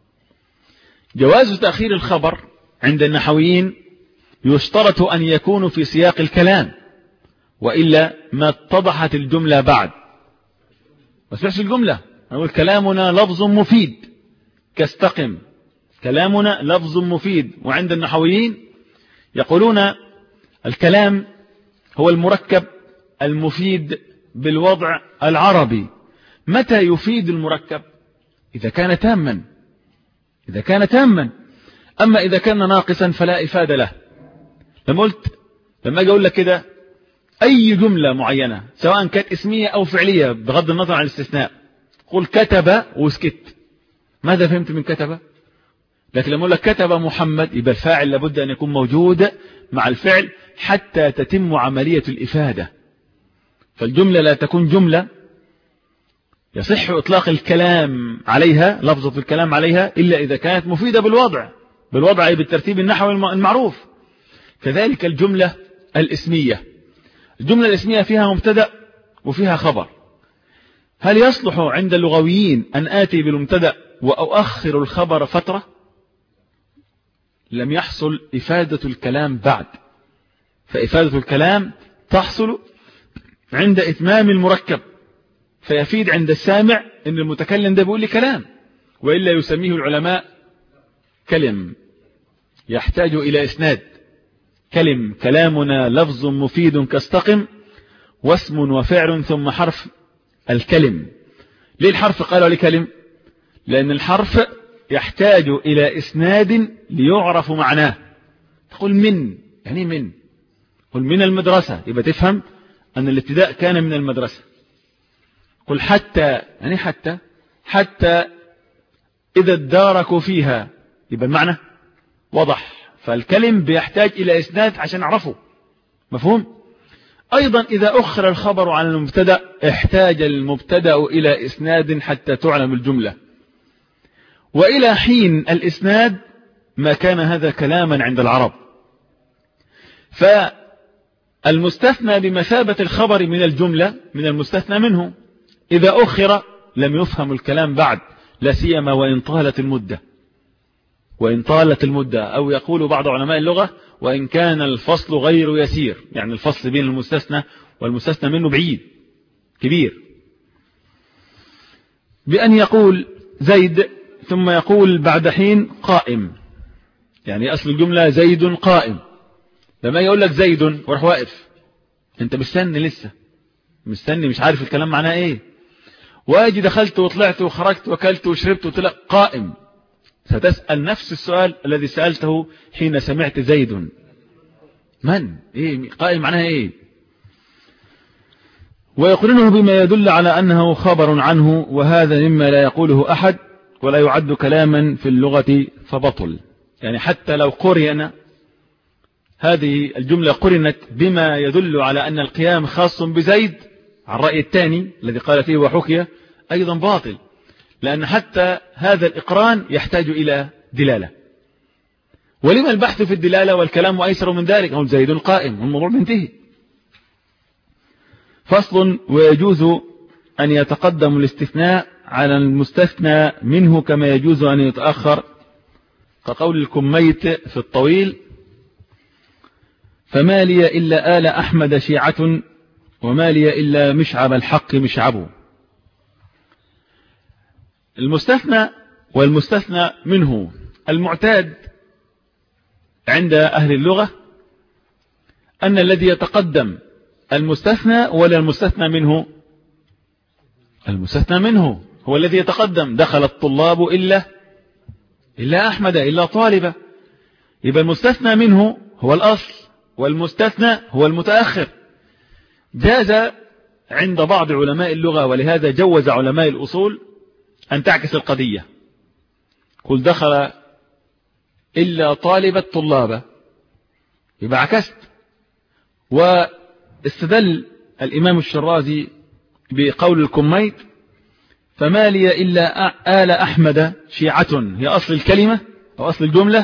جواز تأخير الخبر عند النحويين يشترط أن يكون في سياق الكلام، وإلا ما اتضحت الجملة بعد. ما اسمعش الجملة، نقول كلامنا لفظ مفيد كاستقم، كلامنا لفظ مفيد. وعند النحويين يقولون الكلام هو المركب المفيد بالوضع العربي. متى يفيد المركب؟ إذا كان تاما، إذا كان تاما. أما إذا كان ناقصا فلا إفادة له. لما قلت لما أجي أقول لك كده أي جملة معينة سواء كانت اسمية أو فعلية بغض النظر عن الاستثناء، قل كتب وسكت، ماذا فهمت من كتب؟ لكن لما أقول لك كتب محمد يبقى الفاعل لابد أن يكون موجود مع الفعل حتى تتم عملية الإفادة. فالجملة لا تكون جملة يصح إطلاق الكلام عليها، لفظة الكلام عليها، إلا إذا كانت مفيدة بالوضع، بالوضع أي بالترتيب النحوي المعروف. كذلك الجملة الاسمية، الجملة الاسمية فيها مبتدأ وفيها خبر. هل يصلح عند اللغويين أن آتي بالمبتدأ وأؤخر الخبر فترة؟ لم يحصل إفادة الكلام بعد، فإفادة الكلام تحصل عند إتمام المركب، فيفيد عند السامع أن المتكلم ده بيقول لي كلام، وإلا يسميه العلماء كلم، يحتاج إلى إسناد. كلم، كلامنا لفظ مفيد كاستقم، واسم وفعل ثم حرف الكلم. ليه الحرف قالوا لكلم؟ لأن الحرف يحتاج إلى إسناد ليعرف معناه. تقول من، يعني من، قل من المدرسة، يبقى تفهم أن الابتداء كان من المدرسة. قل حتى، يعني حتى حتى إذا اداركوا فيها، يبقى المعنى وضح. فالكلم بيحتاج إلى إسناد عشان نعرفه، مفهوم؟ أيضا إذا أخر الخبر عن المبتدأ احتاج المبتدأ إلى إسناد حتى تعلم الجملة، وإلى حين الإسناد ما كان هذا كلاما عند العرب، فالمستثنى بمثابة الخبر من الجملة من المستثنى منه، إذا أخر لم يفهم الكلام بعد، لا سيما وإن طالت المدة وإن طالت المدة أو يقول بعض علماء اللغة وإن كان الفصل غير يسير، يعني الفصل بين المستثنى والمستثنى منه بعيد كبير، بأن يقول زيد ثم يقول بعد حين قائم، يعني أصل الجملة زيد قائم، لما يقول لك زيد وروح واقف، أنت مستني لسه مستني مش عارف الكلام معناه إيه، واجي دخلت وطلعت وخرجت وكلت وشربت وطلع قائم، ستسأل نفس السؤال الذي سألته حين سمعت زيد، من إيه قائم معناه إيه؟ ويقرنه بما يدل على أنه خبر عنه، وهذا مما لا يقوله أحد ولا يعد كلاما في اللغة فبطل. يعني حتى لو قرن هذه الجملة قرنت بما يدل على أن القيام خاص بزيد على الرأي الثاني الذي قال فيه وحكي أيضا باطل، لأن حتى هذا الإقران يحتاج إلى دلالة، ولما البحث في الدلالة والكلام أيسر من ذلك، هو زيد قائم والموضوع منتهي. فصل: ويجوز أن يتقدم الاستثناء على المستثنى منه كما يجوز أن يتأخر، كقول الكميت في الطويل: فما لي إلا آل أحمد شيعة وما لي إلا مشعب الحق مشعبه. المستثنى والمستثنى منه المعتاد عند أهل اللغة أن الذي يتقدم المستثنى ولا المستثنى منه؟ المستثنى منه هو الذي يتقدم. دخل الطلاب إلا إلا أحمد إلا طالبة، يبقى المستثنى منه هو الأصل والمستثنى هو المتأخر. جاز عند بعض علماء اللغة، ولهذا جوز علماء الأصول أن تعكس القضية، قل دخل إلا طالبة طلابة، يبقى عكست. واستدل الإمام الشرازي بقول الكميت: فما لي إلا آل أحمد شيعة، هي أصل الكلمة أو أصل الجملة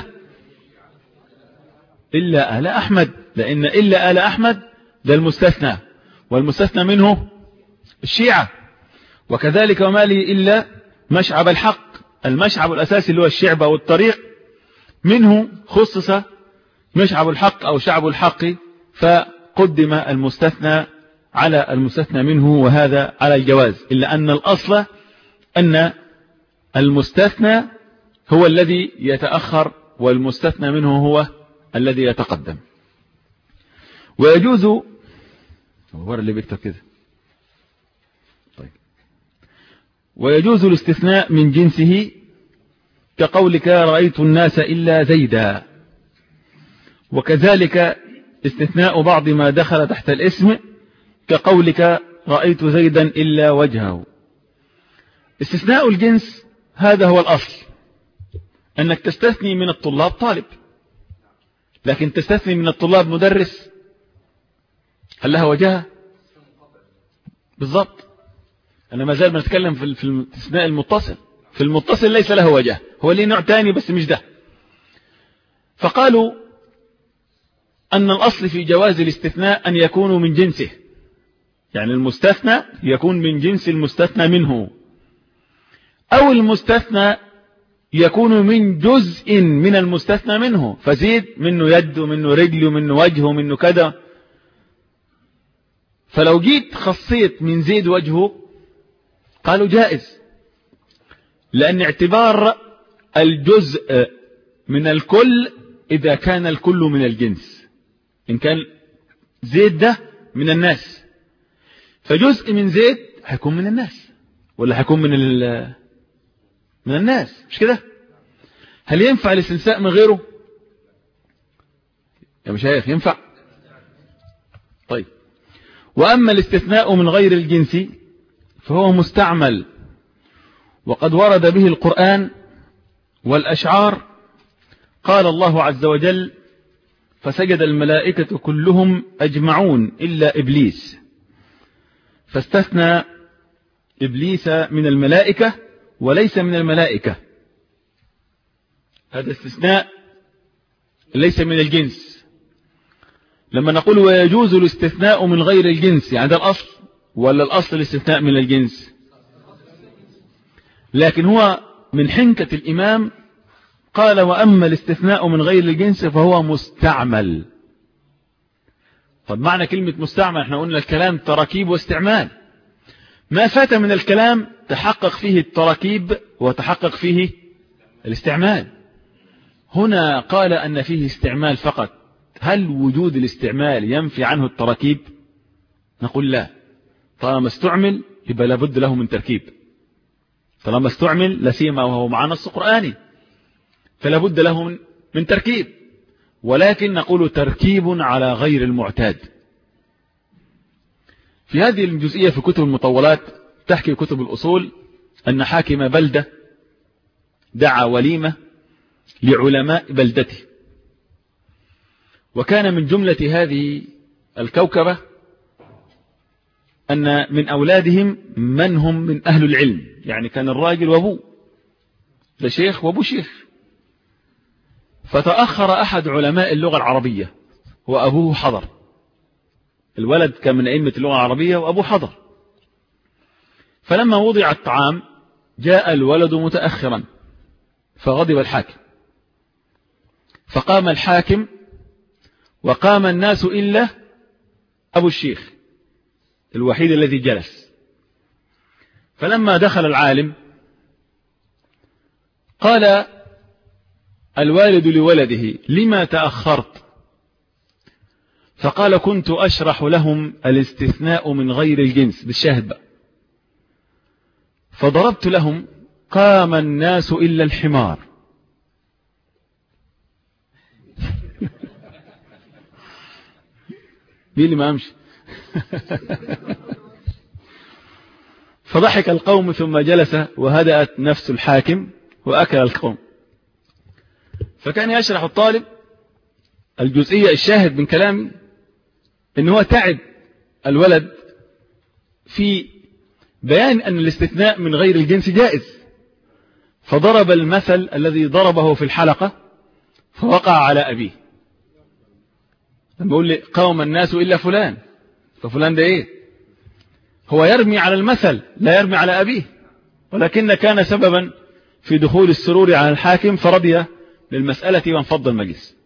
إلا آل أحمد، لأن إلا آل أحمد ده المستثنى، والمستثنى منه الشيعة. وكذلك وما لي إلا مشعب الحق، المشعب الأساسي اللي هو الشعب أو الطريق، منه خصص مشعب الحق أو شعب الحق، فقدم المستثنى على المستثنى منه، وهذا على الجواز، إلا أن الأصل أن المستثنى هو الذي يتأخر والمستثنى منه هو الذي يتقدم. ويجوز هو اللي بيكتب كده طيب ويجوز الاستثناء من جنسه، كقولك رأيت الناس إلا زيدا. وكذلك استثناء بعض ما دخل تحت الاسم، كقولك رأيت زيدا إلا وجهه. استثناء الجنس هذا هو الأصل، أنك تستثني من الطلاب طالب، لكن تستثني من الطلاب مدرس، هل لها وجهة؟ بالضبط. أنا ما زال بنتكلم في الاستثناء المتصل، في المتصل ليس له وجه، هو ليه نوع تاني بس مش ده. فقالوا أن الأصل في جواز الاستثناء أن يكونوا من جنسه، يعني المستثنى يكون من جنس المستثنى منه، أو المستثنى يكون من جزء من المستثنى منه، فزيد منه يد ومنه رجل ومنه وجه ومنه كذا. فلو جيت خصيت من زيد وجهه قالوا جائز، لأن اعتبار الجزء من الكل إذا كان الكل من الجنس، إن كان زيد ده من الناس فجزء من زيد هيكون من الناس، ولا هيكون من من الناس، مش كده؟ هل ينفع الاستثناء من غيره يا مشايخ؟ ينفع. طيب، وأما الاستثناء من غير الجنس فهو مستعمل، وقد ورد به القرآن والأشعار. قال الله عز وجل: فسجد الملائكة كلهم أجمعون إلا إبليس، فاستثنى إبليس من الملائكة وليس من الملائكة. هذا استثناء ليس من الجنس. لما نقول ويجوز الاستثناء من غير الجنس، يعني ده الأصل ولا الأصل الاستثناء من الجنس؟ لكن هو من حنكة الإمام قال وأما الاستثناء من غير الجنس فهو مستعمل. طب معنى كلمة مستعمل، احنا قلنا الكلام تراكيب واستعمال، ما فات من الكلام تحقق فيه التراكيب وتحقق فيه الاستعمال. هنا قال أن فيه استعمال فقط، هل وجود الاستعمال ينفي عنه التراكيب؟ نقول لا، طالما استعمل يبقى لابد له من تركيب، طالما استعمل لسيما وهو مع نص قرآني فلا بد له من تركيب، ولكن نقول تركيب على غير المعتاد. في هذه الجزئية في كتب المطولات تحكي كتب الأصول أن حاكم بلدة دعا وليمة لعلماء بلدته، وكان من جملة هذه الكوكبة أن من أولادهم من هم من أهل العلم، يعني كان الراجل وابوه ده شيخ وابوه شيخ. فتأخر أحد علماء اللغة العربية وأبوه حضر، الولد كان من أئمة اللغة العربية وأبوه حضر. فلما وضع الطعام جاء الولد متأخرا فغضب الحاكم، فقام الحاكم وقام الناس إلا أبو الشيخ الوحيد الذي جلس. فلما دخل العالم قال الوالد لولده لما تأخرت؟ فقال كنت أشرح لهم الاستثناء من غير الجنس بالشاهد بقى، فضربت لهم قام الناس إلا الحمار. مين اللي ما أمشي؟ فضحك القوم ثم جلس وهدأت نفس الحاكم وأكل القوم. فكان يشرح الطالب الجزئية الشاهد من كلامي إن هو تعب الولد في بيان أن الاستثناء من غير الجنس جائز، فضرب المثل الذي ضربه في الحلقة فوقع على أبيه. لما يقول لي قوم الناس إلا فلان، ففلان ده إيه؟ هو يرمي على المثل لا يرمي على أبيه، ولكن كان سببا في دخول السرور على الحاكم فرضي للمسألة وانفض المجلس.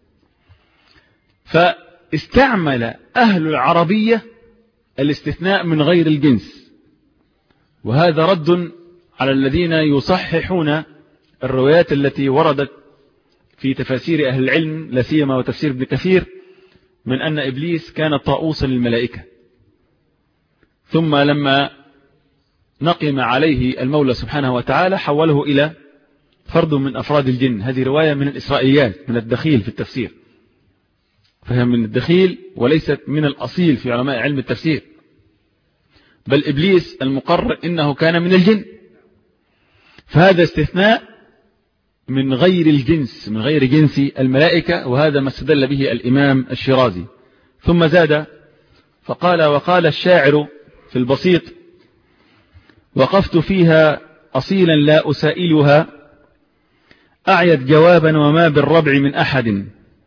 فاستعمل أهل العربية الاستثناء من غير الجنس، وهذا رد على الذين يصححون الروايات التي وردت في تفاسير أهل العلم لا سيما وتفسير ابن كثير من أن إبليس كان طاؤوسا للملائكة، ثم لما نقم عليه المولى سبحانه وتعالى حوله إلى فرد من أفراد الجن. هذه رواية من الإسرائيليات من الدخيل في التفسير، فهي من الدخيل وليست من الأصيل في علماء علم التفسير، بل إبليس المقرر إنه كان من الجن، فهذا استثناء من غير الجنس من غير جنس الملائكة، وهذا ما استدل به الإمام الشيرازي. ثم زاد فقال وقال الشاعر في البسيط وقفت فيها أصيلا لا أسائلها أعيت جوابا وما بالربع من أحد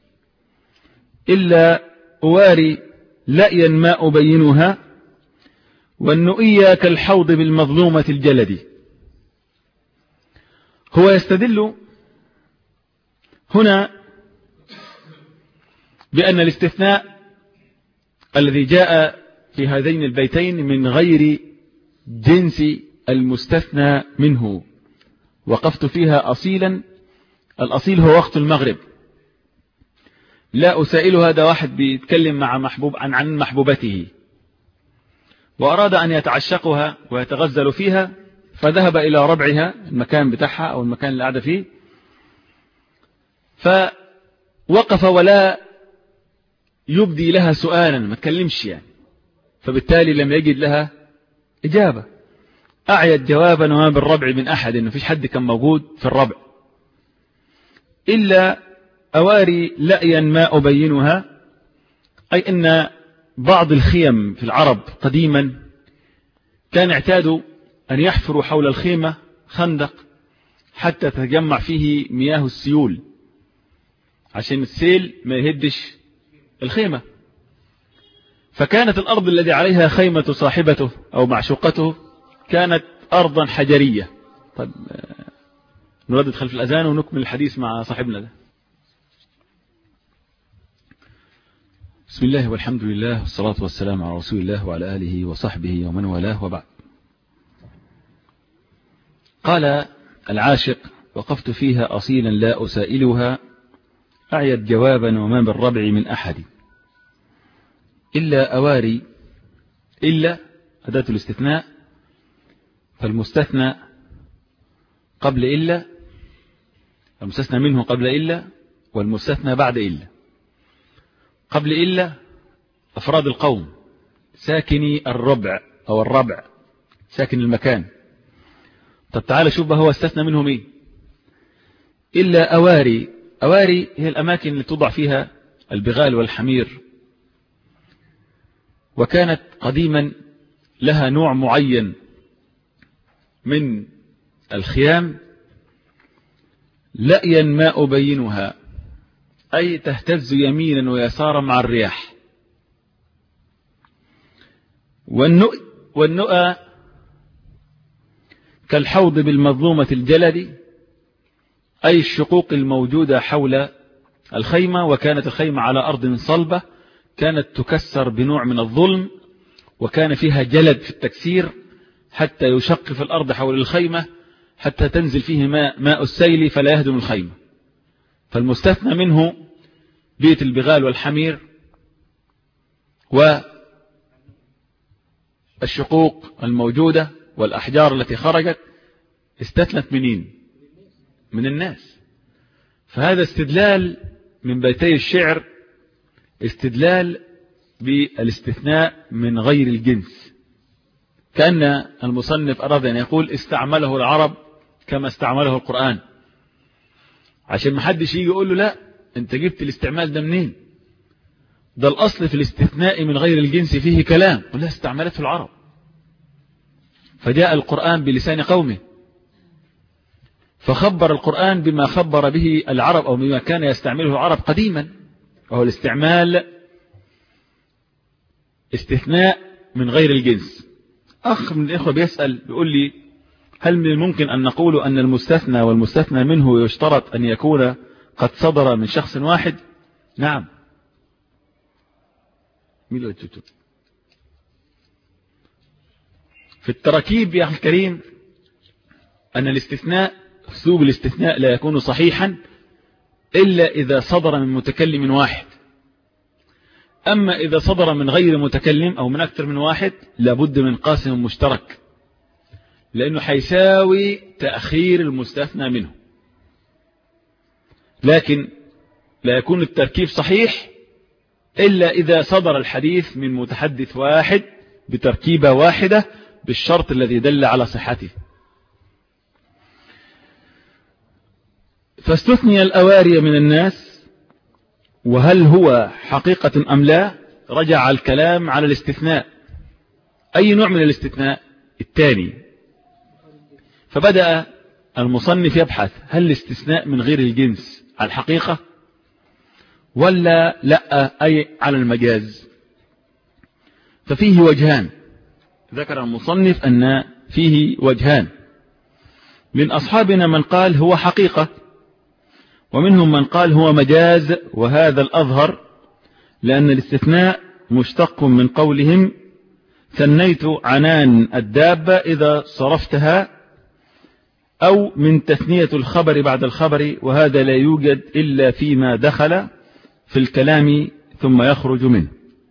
إلا أواري لأيا ما أبينها والنؤيا كالحوض بالمظلومة الجلد. هو يستدل هنا بأن الاستثناء الذي جاء في هذين البيتين من غير جنس المستثنى منه. وقفت فيها أصيلا، الأصيل هو وقت المغرب، لا أسائل هذا واحد بيتكلم مع محبوب عن عن محبوبته وأراد أن يتعشقها ويتغزل فيها، فذهب إلى ربعها المكان بتاعها أو المكان اللي قاعدة فيه، فوقف ولا يبدي لها سؤالا، ما تكلمش يعني، فبالتالي لم يجد لها إجابة. أعيت جوابا وما بالربع من أحد، إنه فيش حد كان موجود في الربع، إلا أواري لأيا ما أبينها، أي أن بعض الخيم في العرب قديما كان اعتادوا أن يحفروا حول الخيمة خندق حتى تتجمع فيه مياه السيول عشان السيل ما يهدش الخيمة. فكانت الأرض الذي عليها خيمة صاحبته أو معشوقته كانت أرضا حجرية. طيب نردد خلف الأذان ونكمل الحديث مع صاحبنا ده. بسم الله والحمد لله والصلاة والسلام على رسول الله وعلى آله وصحبه ومن والاه وبعد. قال العاشق: وقفت فيها أصيلا لا أسائلها، أعيت جوابا وما بالربع من أحد، إلا أواري. إلا أداة الاستثناء، فالمستثنى قبل إلا، المستثنى منه قبل إلا، والمستثنى بعد إلا. قبل إلا أفراد القوم، ساكني الربع أو الربع، ساكن المكان. طب تعالى شوف هو استثنى منهم إيه. إلا أواري. أواري هي الأماكن اللي توضع فيها البغال والحمير، وكانت قديما لها نوع معين من الخيام لأيا ما أبينها، أي تهتز يمينا ويسارا مع الرياح. والنؤى كالحوض بالمظلومة الجلد، أي الشقوق الموجودة حول الخيمة. وكانت الخيمة على أرض صلبة، كانت تكسر بنوع من الظلم، وكان فيها جلد في التكسير حتى يشق في الأرض حول الخيمة حتى تنزل فيه ماء, ماء السيل فلا يهدم الخيمة. فالمستثنى منه بيت البغال والحمير والشقوق الموجودة والأحجار التي خرجت استثنت منين؟ من الناس. فهذا استدلال من بيتي الشعر، استدلال بالاستثناء من غير الجنس، كأن المصنف أراد أن يقول استعمله العرب كما استعمله القرآن، عشان محدش يجي يقول له لا انت جبت الاستعمال ده منين، ده الأصل في الاستثناء من غير الجنس فيه كلام، ولا استعملته العرب. فجاء القرآن بلسان قومه، فخبر القرآن بما خبر به العرب أو بما كان يستعمله العرب قديما، وهو الاستعمال استثناء من غير الجنس. أخ من الإخوة بيسأل بيقول لي: هل من الممكن أن نقول أن المستثنى والمستثنى منه يشترط أن يكون قد صدر من شخص واحد؟ نعم. في التراكيب يا أخي الكريم أن الاستثناء، أسلوب الاستثناء لا يكون صحيحا إلا إذا صدر من متكلم واحد. أما إذا صدر من غير متكلم أو من أكثر من واحد لابد من قاسم مشترك، لأنه حيساوي تأخير المستثنى منه. لكن لا يكون التركيب صحيح إلا إذا صدر الحديث من متحدث واحد بتركيبة واحدة بالشرط الذي دل على صحته. فاستثني الأواري من الناس، وهل هو حقيقة أم لا؟ رجع الكلام على الاستثناء. أي نوع من الاستثناء؟ الثاني. فبدأ المصنف يبحث هل الاستثناء من غير الجنس على الحقيقة ولا لا، أي على المجاز. ففيه وجهان، ذكر المصنف أن فيه وجهان. من أصحابنا من قال هو حقيقة، ومنهم من قال هو مجاز، وهذا الأظهر، لأن الاستثناء مشتق من قولهم ثنيت عنان الدابة إذا صرفتها، أو من تثنية الخبر بعد الخبر، وهذا لا يوجد إلا فيما دخل في الكلام ثم يخرج منه.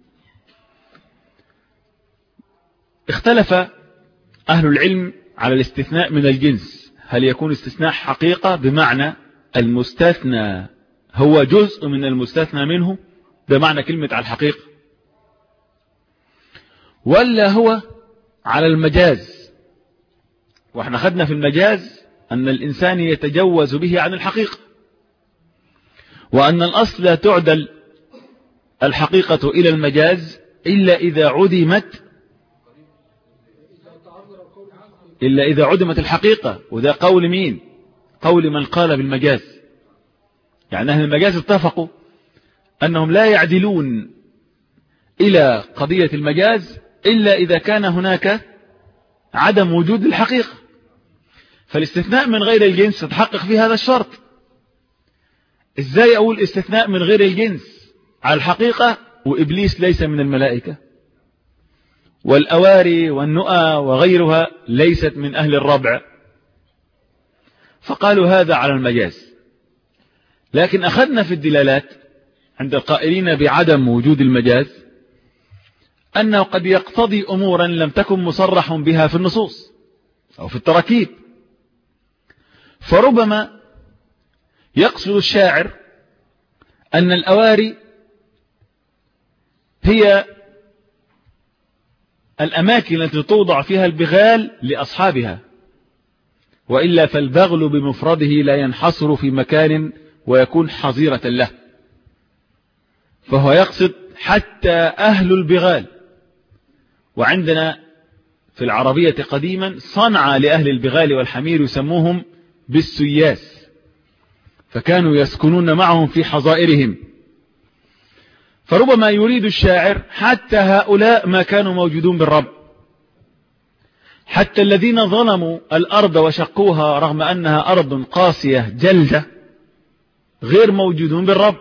اختلف أهل العلم على الاستثناء من الجنس، هل يكون استثناء حقيقة بمعنى المستثنى هو جزء من المستثنى منه، ده معنى كلمة على الحقيقة، ولا هو على المجاز. واحنا خدنا في المجاز أن الإنسان يتجوز به عن الحقيقة، وأن الأصل لا تعدل الحقيقة إلى المجاز إلا إذا عدمت إلا إذا عدمت الحقيقة. وده قول مين؟ قول من قال بالمجاز. يعني أهل المجاز اتفقوا أنهم لا يعدلون إلى قضية المجاز إلا إذا كان هناك عدم وجود الحقيقة. فالاستثناء من غير الجنس تتحقق في هذا الشرط. إزاي أقول استثناء من غير الجنس على الحقيقة وإبليس ليس من الملائكة، والأواري والنؤى وغيرها ليست من أهل الربع؟ فقالوا هذا على المجاز. لكن أخذنا في الدلالات عند القائلين بعدم وجود المجاز أنه قد يقتضي أمورا لم تكن مصرح بها في النصوص أو في التراكيب. فربما يقصد الشاعر أن الأواري هي الأماكن التي توضع فيها البغال لأصحابها، وإلا فالبغل بمفرده لا ينحصر في مكان ويكون حظيرة له، فهو يقصد حتى أهل البغال. وعندنا في العربية قديما صنع لأهل البغال والحمير يسموهم بالسياس، فكانوا يسكنون معهم في حظائرهم. فربما يريد الشاعر حتى هؤلاء ما كانوا موجودون بالربع، حتى الذين ظلموا الأرض وشقوها رغم أنها أرض قاسية جلدة غير موجودون بالربع.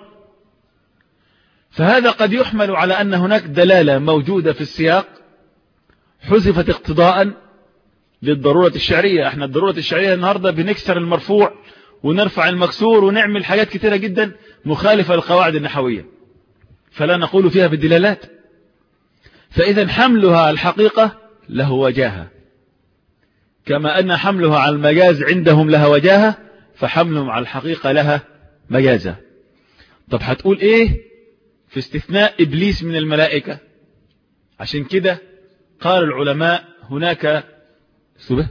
فهذا قد يحمل على أن هناك دلالة موجودة في السياق حذفت اقتضاء للضرورة الشعرية. احنا الضرورة الشعرية النهاردة بنكسر المرفوع ونرفع المكسور ونعمل حاجات كتيرة جدا مخالفة للقواعد النحوية، فلا نقول فيها بالدلالات. فإذا حملها الحقيقة له وجاهة، كما أن حملها على المجاز عندهم لها وجاهة، فحملهم على الحقيقة لها مجازة. طب هتقول ايه في استثناء إبليس من الملائكة؟ عشان كده قال العلماء هناك سبه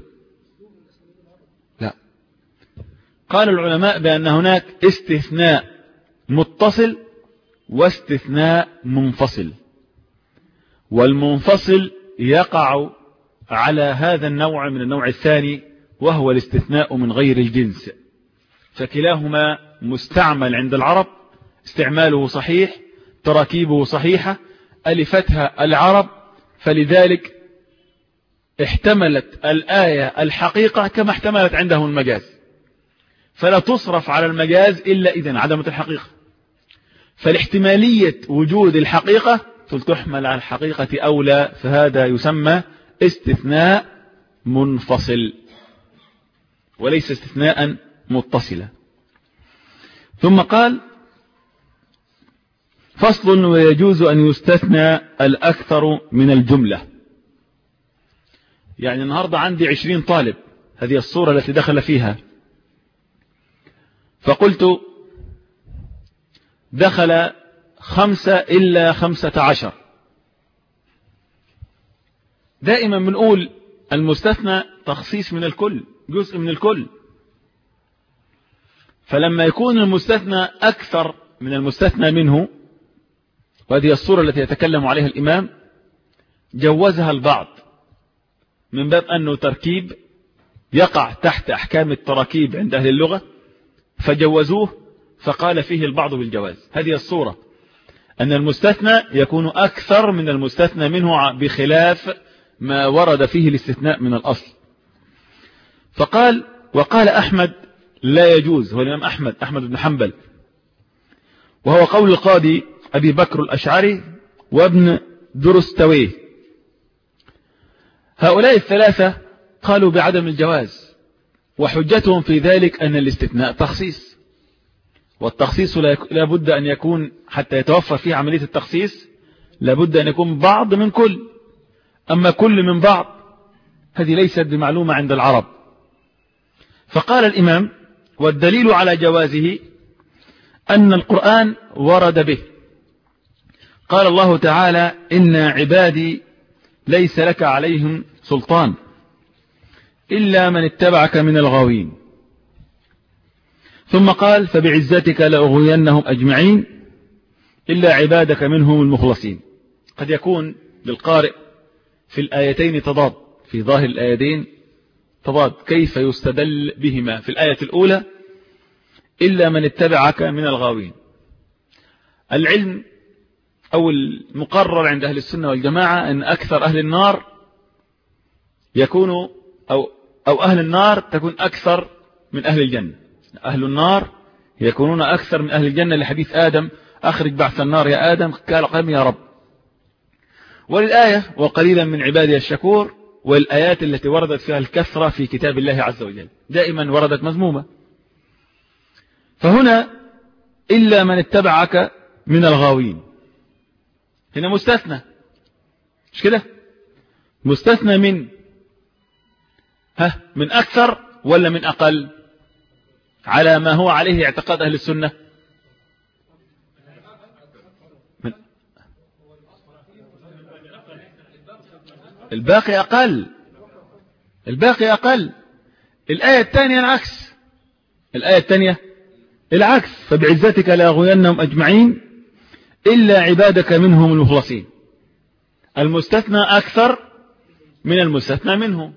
لا قال العلماء بأن هناك استثناء متصل واستثناء منفصل، والمنفصل يقع على هذا النوع من النوع الثاني وهو الاستثناء من غير الجنس. فكلاهما مستعمل عند العرب، استعماله صحيح، تراكيبه صحيحة، ألفتها العرب، فلذلك احتملت الآية الحقيقة كما احتملت عندهم المجاز، فلا تصرف على المجاز إلا إذن عدمت الحقيقة. فالاحتمالية وجود الحقيقة تحمل على الحقيقة أولى، فهذا يسمى استثناء منفصل وليس استثناء متصلا. ثم قال فصل ويجوز أن يستثنى الأكثر من الجملة. يعني النهاردة عندي عشرين طالب، هذه الصورة التي دخل فيها، فقلت دخل خمسة إلا خمسة عشر. دائما بنقول المستثنى تخصيص من الكل، جزء من الكل. فلما يكون المستثنى أكثر من المستثنى منه، وهذه الصورة التي يتكلم عليها الإمام، جوزها البعض من باب أنه تركيب يقع تحت أحكام التراكيب عند أهل اللغة، فجوزوه، فقال فيه البعض بالجواز. هذه الصورة أن المستثنى يكون أكثر من المستثنى منه بخلاف ما ورد فيه الاستثناء من الأصل. فقال وقال أحمد لا يجوز، هو الإمام أحمد أحمد بن حنبل، وهو قول القاضي أبي بكر الأشعري وابن درستويه. هؤلاء الثلاثة قالوا بعدم الجواز، وحجتهم في ذلك أن الاستثناء تخصيص، والتخصيص لا بد أن يكون حتى يتوفر فيه عملية التخصيص لا بد أن يكون بعض من كل، أما كل من بعض هذه ليست بمعلومة عند العرب. فقال الإمام والدليل على جوازه أن القرآن ورد به. قال الله تعالى إن عبادي ليس لك عليهم سلطان إلا من اتبعك من الغاوين. ثم قال فبعزتك لأغوينهم أجمعين إلا عبادك منهم المخلصين. قد يكون للقارئ في الآيتين تضاد، في ظاهر الآيتين تضاد، كيف يستدل بهما؟ في الآية الأولى إلا من اتبعك من الغاوين. العلم أو المقرر عند أهل السنة والجماعة أن أكثر أهل النار يكونوا أو, أو أهل النار تكون أكثر من أهل الجنة. أهل النار يكونون أكثر من أهل الجنة لحديث آدم أخرج بعث النار يا آدم قال قام يا رب. وللآية وقليلا من عبادي الشكور، والآيات التي وردت فيها الكثرة في كتاب الله عز وجل دائما وردت مذمومة. فهنا إلا من اتبعك من الغاوين، هنا مستثنى، مش كده؟ مستثنى من ها من أكثر ولا من أقل على ما هو عليه اعتقاد أهل السنة؟ من الباقي أقل، الباقي أقل. الآية الثانية العكس، الآية الثانية العكس، فبعزتك لأغوينهم أجمعين إلا عبادك منهم المخلصين. المستثنى أكثر من المستثنى منه.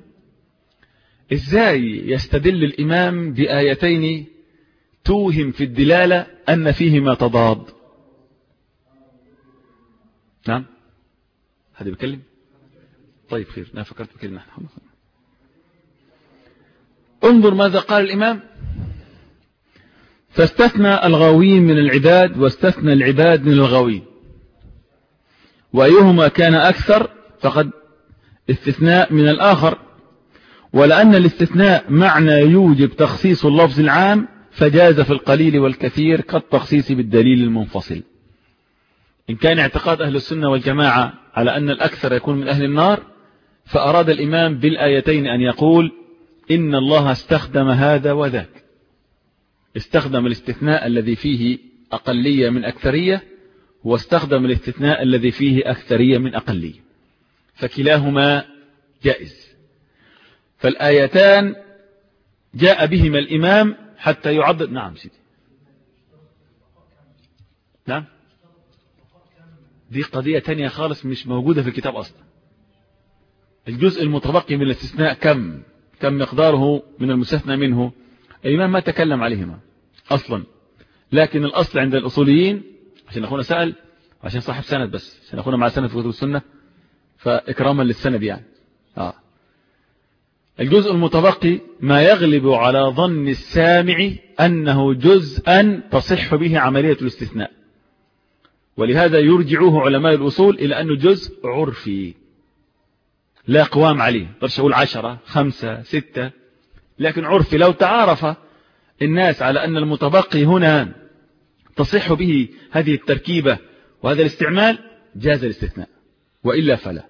إزاي يستدل الإمام بآيتين توهم في الدلالة أن فيهما تضاد؟ نعم هذا بيكلم؟ طيب خير، أنا فكرت بكلمة. انظر ماذا قال الإمام: فاستثنى الغاوين من العباد واستثنى العباد من الغاوين، وأيهما كان أكثر فقد استثناء من الآخر، ولأن الاستثناء معنى يوجب تخصيص اللفظ العام فجاز في القليل والكثير كالتخصيص بالدليل المنفصل. إن كان اعتقاد أهل السنة والجماعة على أن الأكثر يكون من أهل النار، فأراد الإمام بالآيتين أن يقول إن الله استخدم هذا وذاك، استخدم الاستثناء الذي فيه أقلية من أكثرية، واستخدم الاستثناء الذي فيه أكثرية من أقلية، فكلاهما جائز. فالآيتان جاء بهما الإمام حتى يعضد. نعم سيدي، نعم دي قضية تانية خالص مش موجودة في الكتاب أصلا. الجزء المتبقي من الاستثناء كم كم مقداره من المستثنى منه، الإمام ما تكلم عليهما أصلا. لكن الأصل عند الأصوليين، عشان أخونا سأل عشان صاحب سند، بس عشان أخونا مع سند في كتب السنة فإكراما للسند يعني آه. الجزء المتبقي ما يغلب على ظن السامع أنه جزءا تصح به عملية الاستثناء، ولهذا يرجعوه علماء الأصول إلى أنه جزء عرفي لا قوام عليه. برش أقول عشرة خمسة ستة، لكن عرفي. لو تعارف الناس على أن المتبقي هنا تصح به هذه التركيبة وهذا الاستعمال جاز الاستثناء، وإلا فلا.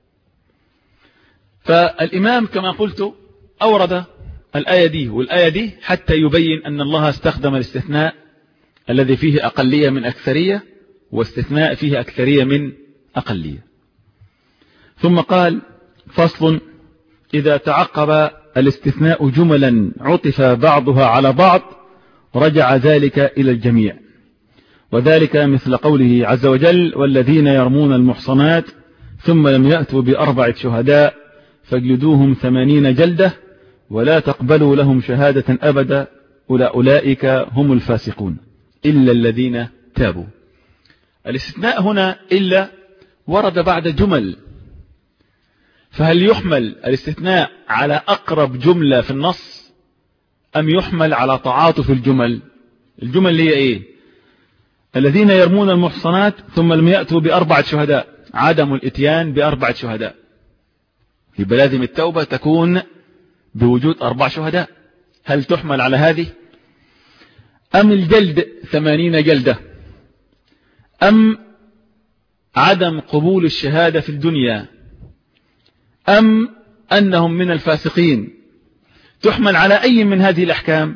فالإمام كما قلت أورد الآية دي والآية دي حتى يبين أن الله استخدم الاستثناء الذي فيه أقلية من أكثرية، واستثناء فيه أكثرية من أقلية. ثم قال: فصل: إذا تعقب الاستثناء جملا عطف بعضها على بعض رجع ذلك إلى الجميع، وذلك مثل قوله عز وجل: والذين يرمون المحصنات ثم لم يأتوا بأربعة شهداء فاجلدوهم ثمانين جلدة ولا تقبلوا لهم شهادة أبدا أولئك هم الفاسقون إلا الذين تابوا. الاستثناء هنا إلا ورد بعد جمل، فهل يحمل الاستثناء على أقرب جملة في النص أم يحمل على تعاطف الجمل؟ الجمل اللي هي إيه؟ الذين يرمون المحصنات ثم لم يأتوا بأربعة شهداء، عدم الاتيان بأربعة شهداء، يبقى لازم التوبة تكون بوجود أربع شهداء. هل تحمل على هذه؟ أم الجلد ثمانين جلدة، أم عدم قبول الشهادة في الدنيا، أم أنهم من الفاسقين؟ تحمل على أي من هذه الأحكام؟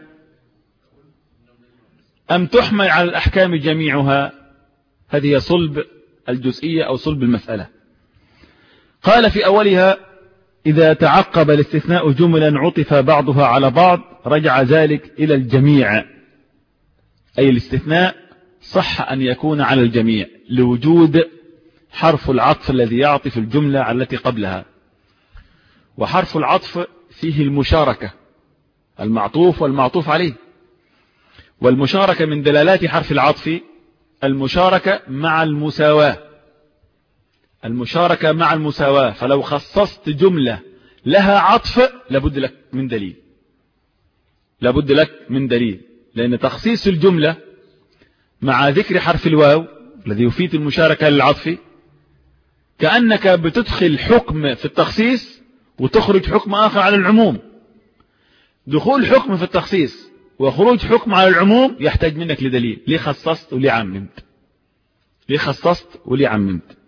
أم تحمل على الأحكام جميعها؟ هذه صلب الجزئية أو صلب المسألة. قال في أولها: إذا تعقب الاستثناء جملا عطف بعضها على بعض رجع ذلك إلى الجميع، أي الاستثناء صح أن يكون على الجميع لوجود حرف العطف الذي يعطف الجملة على التي قبلها. وحرف العطف فيه المشاركة، المعطوف والمعطوف عليه، والمشاركة من دلالات حرف العطف المشاركة مع المساواة، المشاركة مع المساواة. فلو خصصت جملة لها عطف لابد لك من دليل، لابد لك من دليل، لأن تخصيص الجملة مع ذكر حرف الواو الذي يفيد المشاركة للعطف كأنك بتدخل حكم في التخصيص وتخرج حكم آخر على العموم. دخول حكم في التخصيص وخروج حكم على العموم يحتاج منك لدليل، ليه خصصت وليه عممت، ليه خصصت وليه عممت.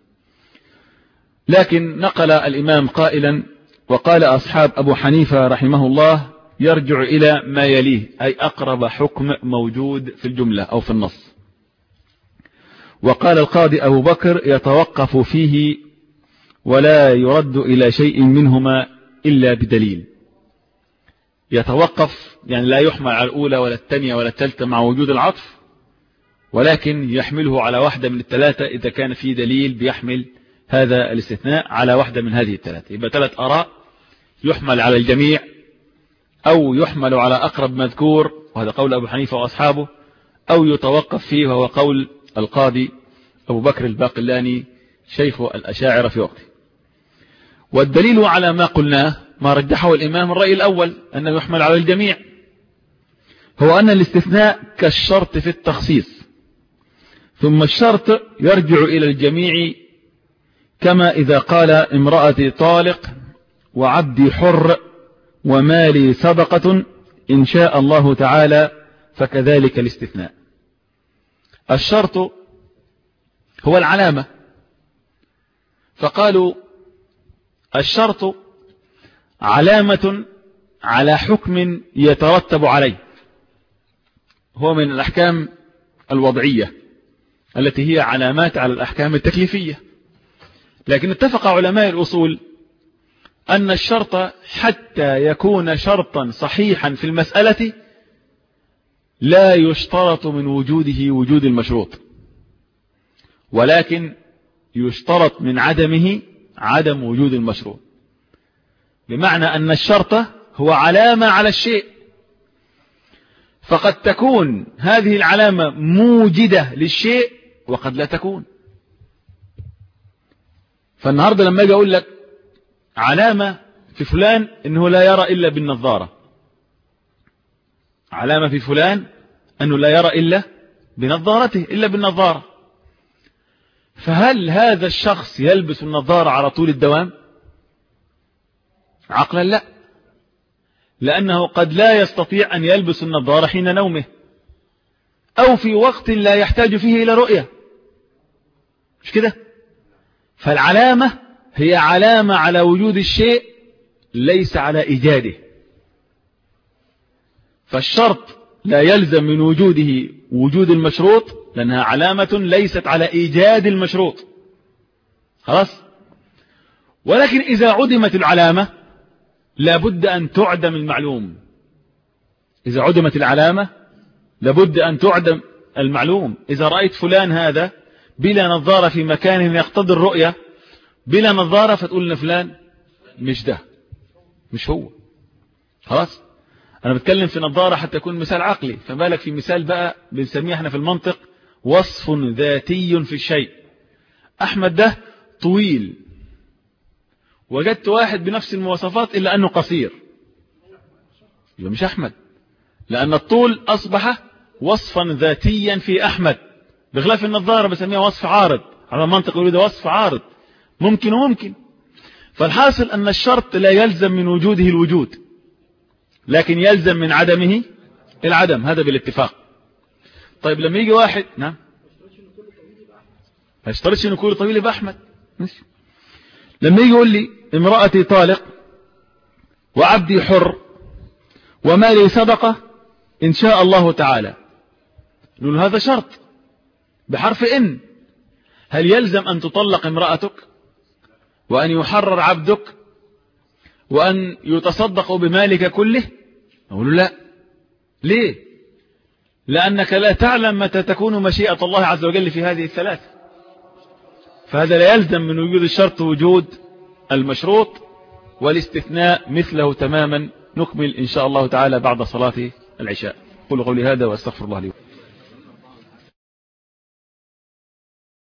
لكن نقل الإمام قائلا: وقال أصحاب أبو حنيفة رحمه الله يرجع إلى ما يليه، أي أقرب حكم موجود في الجملة أو في النص. وقال القاضي أبو بكر يتوقف فيه ولا يرد إلى شيء منهما إلا بدليل. يتوقف يعني لا يحمل على الأولى ولا الثانية ولا الثالثة مع وجود العطف، ولكن يحمله على واحدة من الثلاثة إذا كان في دليل بيحمل هذا الاستثناء على واحدة من هذه الثلاثة. يبقى ثلاث آراء: يحمل على الجميع، أو يحمل على أقرب مذكور وهذا قول أبو حنيفة وأصحابه، أو يتوقف فيه وهو قول القاضي أبو بكر الباقلاني شيخ الأشاعرة في وقته. والدليل على ما قلناه ما رجحه الإمام الرأي الأول أنه يحمل على الجميع، هو أن الاستثناء كالشرط في التخصيص، ثم الشرط يرجع إلى الجميع، كما إذا قال امرأتي طالق وعبدي حر ومالي صدقة إن شاء الله تعالى، فكذلك الاستثناء. الشرط هو العلامة، فقالوا الشرط علامة على حكم يترتب عليه، هو من الأحكام الوضعية التي هي علامات على الأحكام التكليفية. لكن اتفق علماء الأصول أن الشرط حتى يكون شرطا صحيحا في المسألة لا يشترط من وجوده وجود المشروط، ولكن يشترط من عدمه عدم وجود المشروط. بمعنى أن الشرط هو علامة على الشيء، فقد تكون هذه العلامة موجدة للشيء وقد لا تكون. فالنهاردة لما أجي أقول لك علامة في فلان إنه لا يرى إلا بالنظارة، علامة في فلان أنه لا يرى إلا بنظارته إلا بالنظارة، فهل هذا الشخص يلبس النظارة على طول الدوام؟ عقلا لا، لأنه قد لا يستطيع أن يلبس النظارة حين نومه أو في وقت لا يحتاج فيه إلى رؤية، مش كده؟ فالعلامة هي علامة على وجود الشيء ليس على إيجاده. فالشرط لا يلزم من وجوده وجود المشروط لأنها علامة ليست على إيجاد المشروط، خلاص. ولكن إذا عدمت العلامة لابد أن تعدم المعلوم، إذا عدمت العلامة لابد أن تعدم المعلوم. إذا رأيت فلان هذا بلا نظارة في مكان يقتضي الرؤية بلا نظارة فتقول لفلان مش ده، مش هو، خلاص. أنا بتكلم في نظارة حتى يكون مثال عقلي، فبالك في مثال بقى بنسميه احنا في المنطق وصف ذاتي في الشيء. أحمد ده طويل، وجدت واحد بنفس المواصفات إلا أنه قصير، يبقى مش أحمد، لأن الطول أصبح وصفا ذاتيا في أحمد، بخلاف النظارة بسميها وصف عارض. على المنطق يقول ده وصف عارض، ممكن وممكن. فالحاصل أن الشرط لا يلزم من وجوده الوجود، لكن يلزم من عدمه العدم، هذا بالاتفاق. طيب لما يجي واحد نعم ما يشترطش أن يكون طويل يبقى أحمد. لما يجي يقول لي امرأتي طالق وعبدي حر ومالي صدقة إن شاء الله تعالى، نقول هذا شرط بحرف إن. هل يلزم أن تطلق امرأتك وأن يحرر عبدك وأن يتصدق بمالك كله؟ نقول لا. ليه؟ لأنك لا تعلم متى تكون مشيئة الله عز وجل في هذه الثلاث، فهذا لا يلزم من وجود الشرط وجود المشروط، والاستثناء مثله تماما. نكمل إن شاء الله تعالى بعد صلاة العشاء. قولوا قولي هذا وأستغفر الله لي.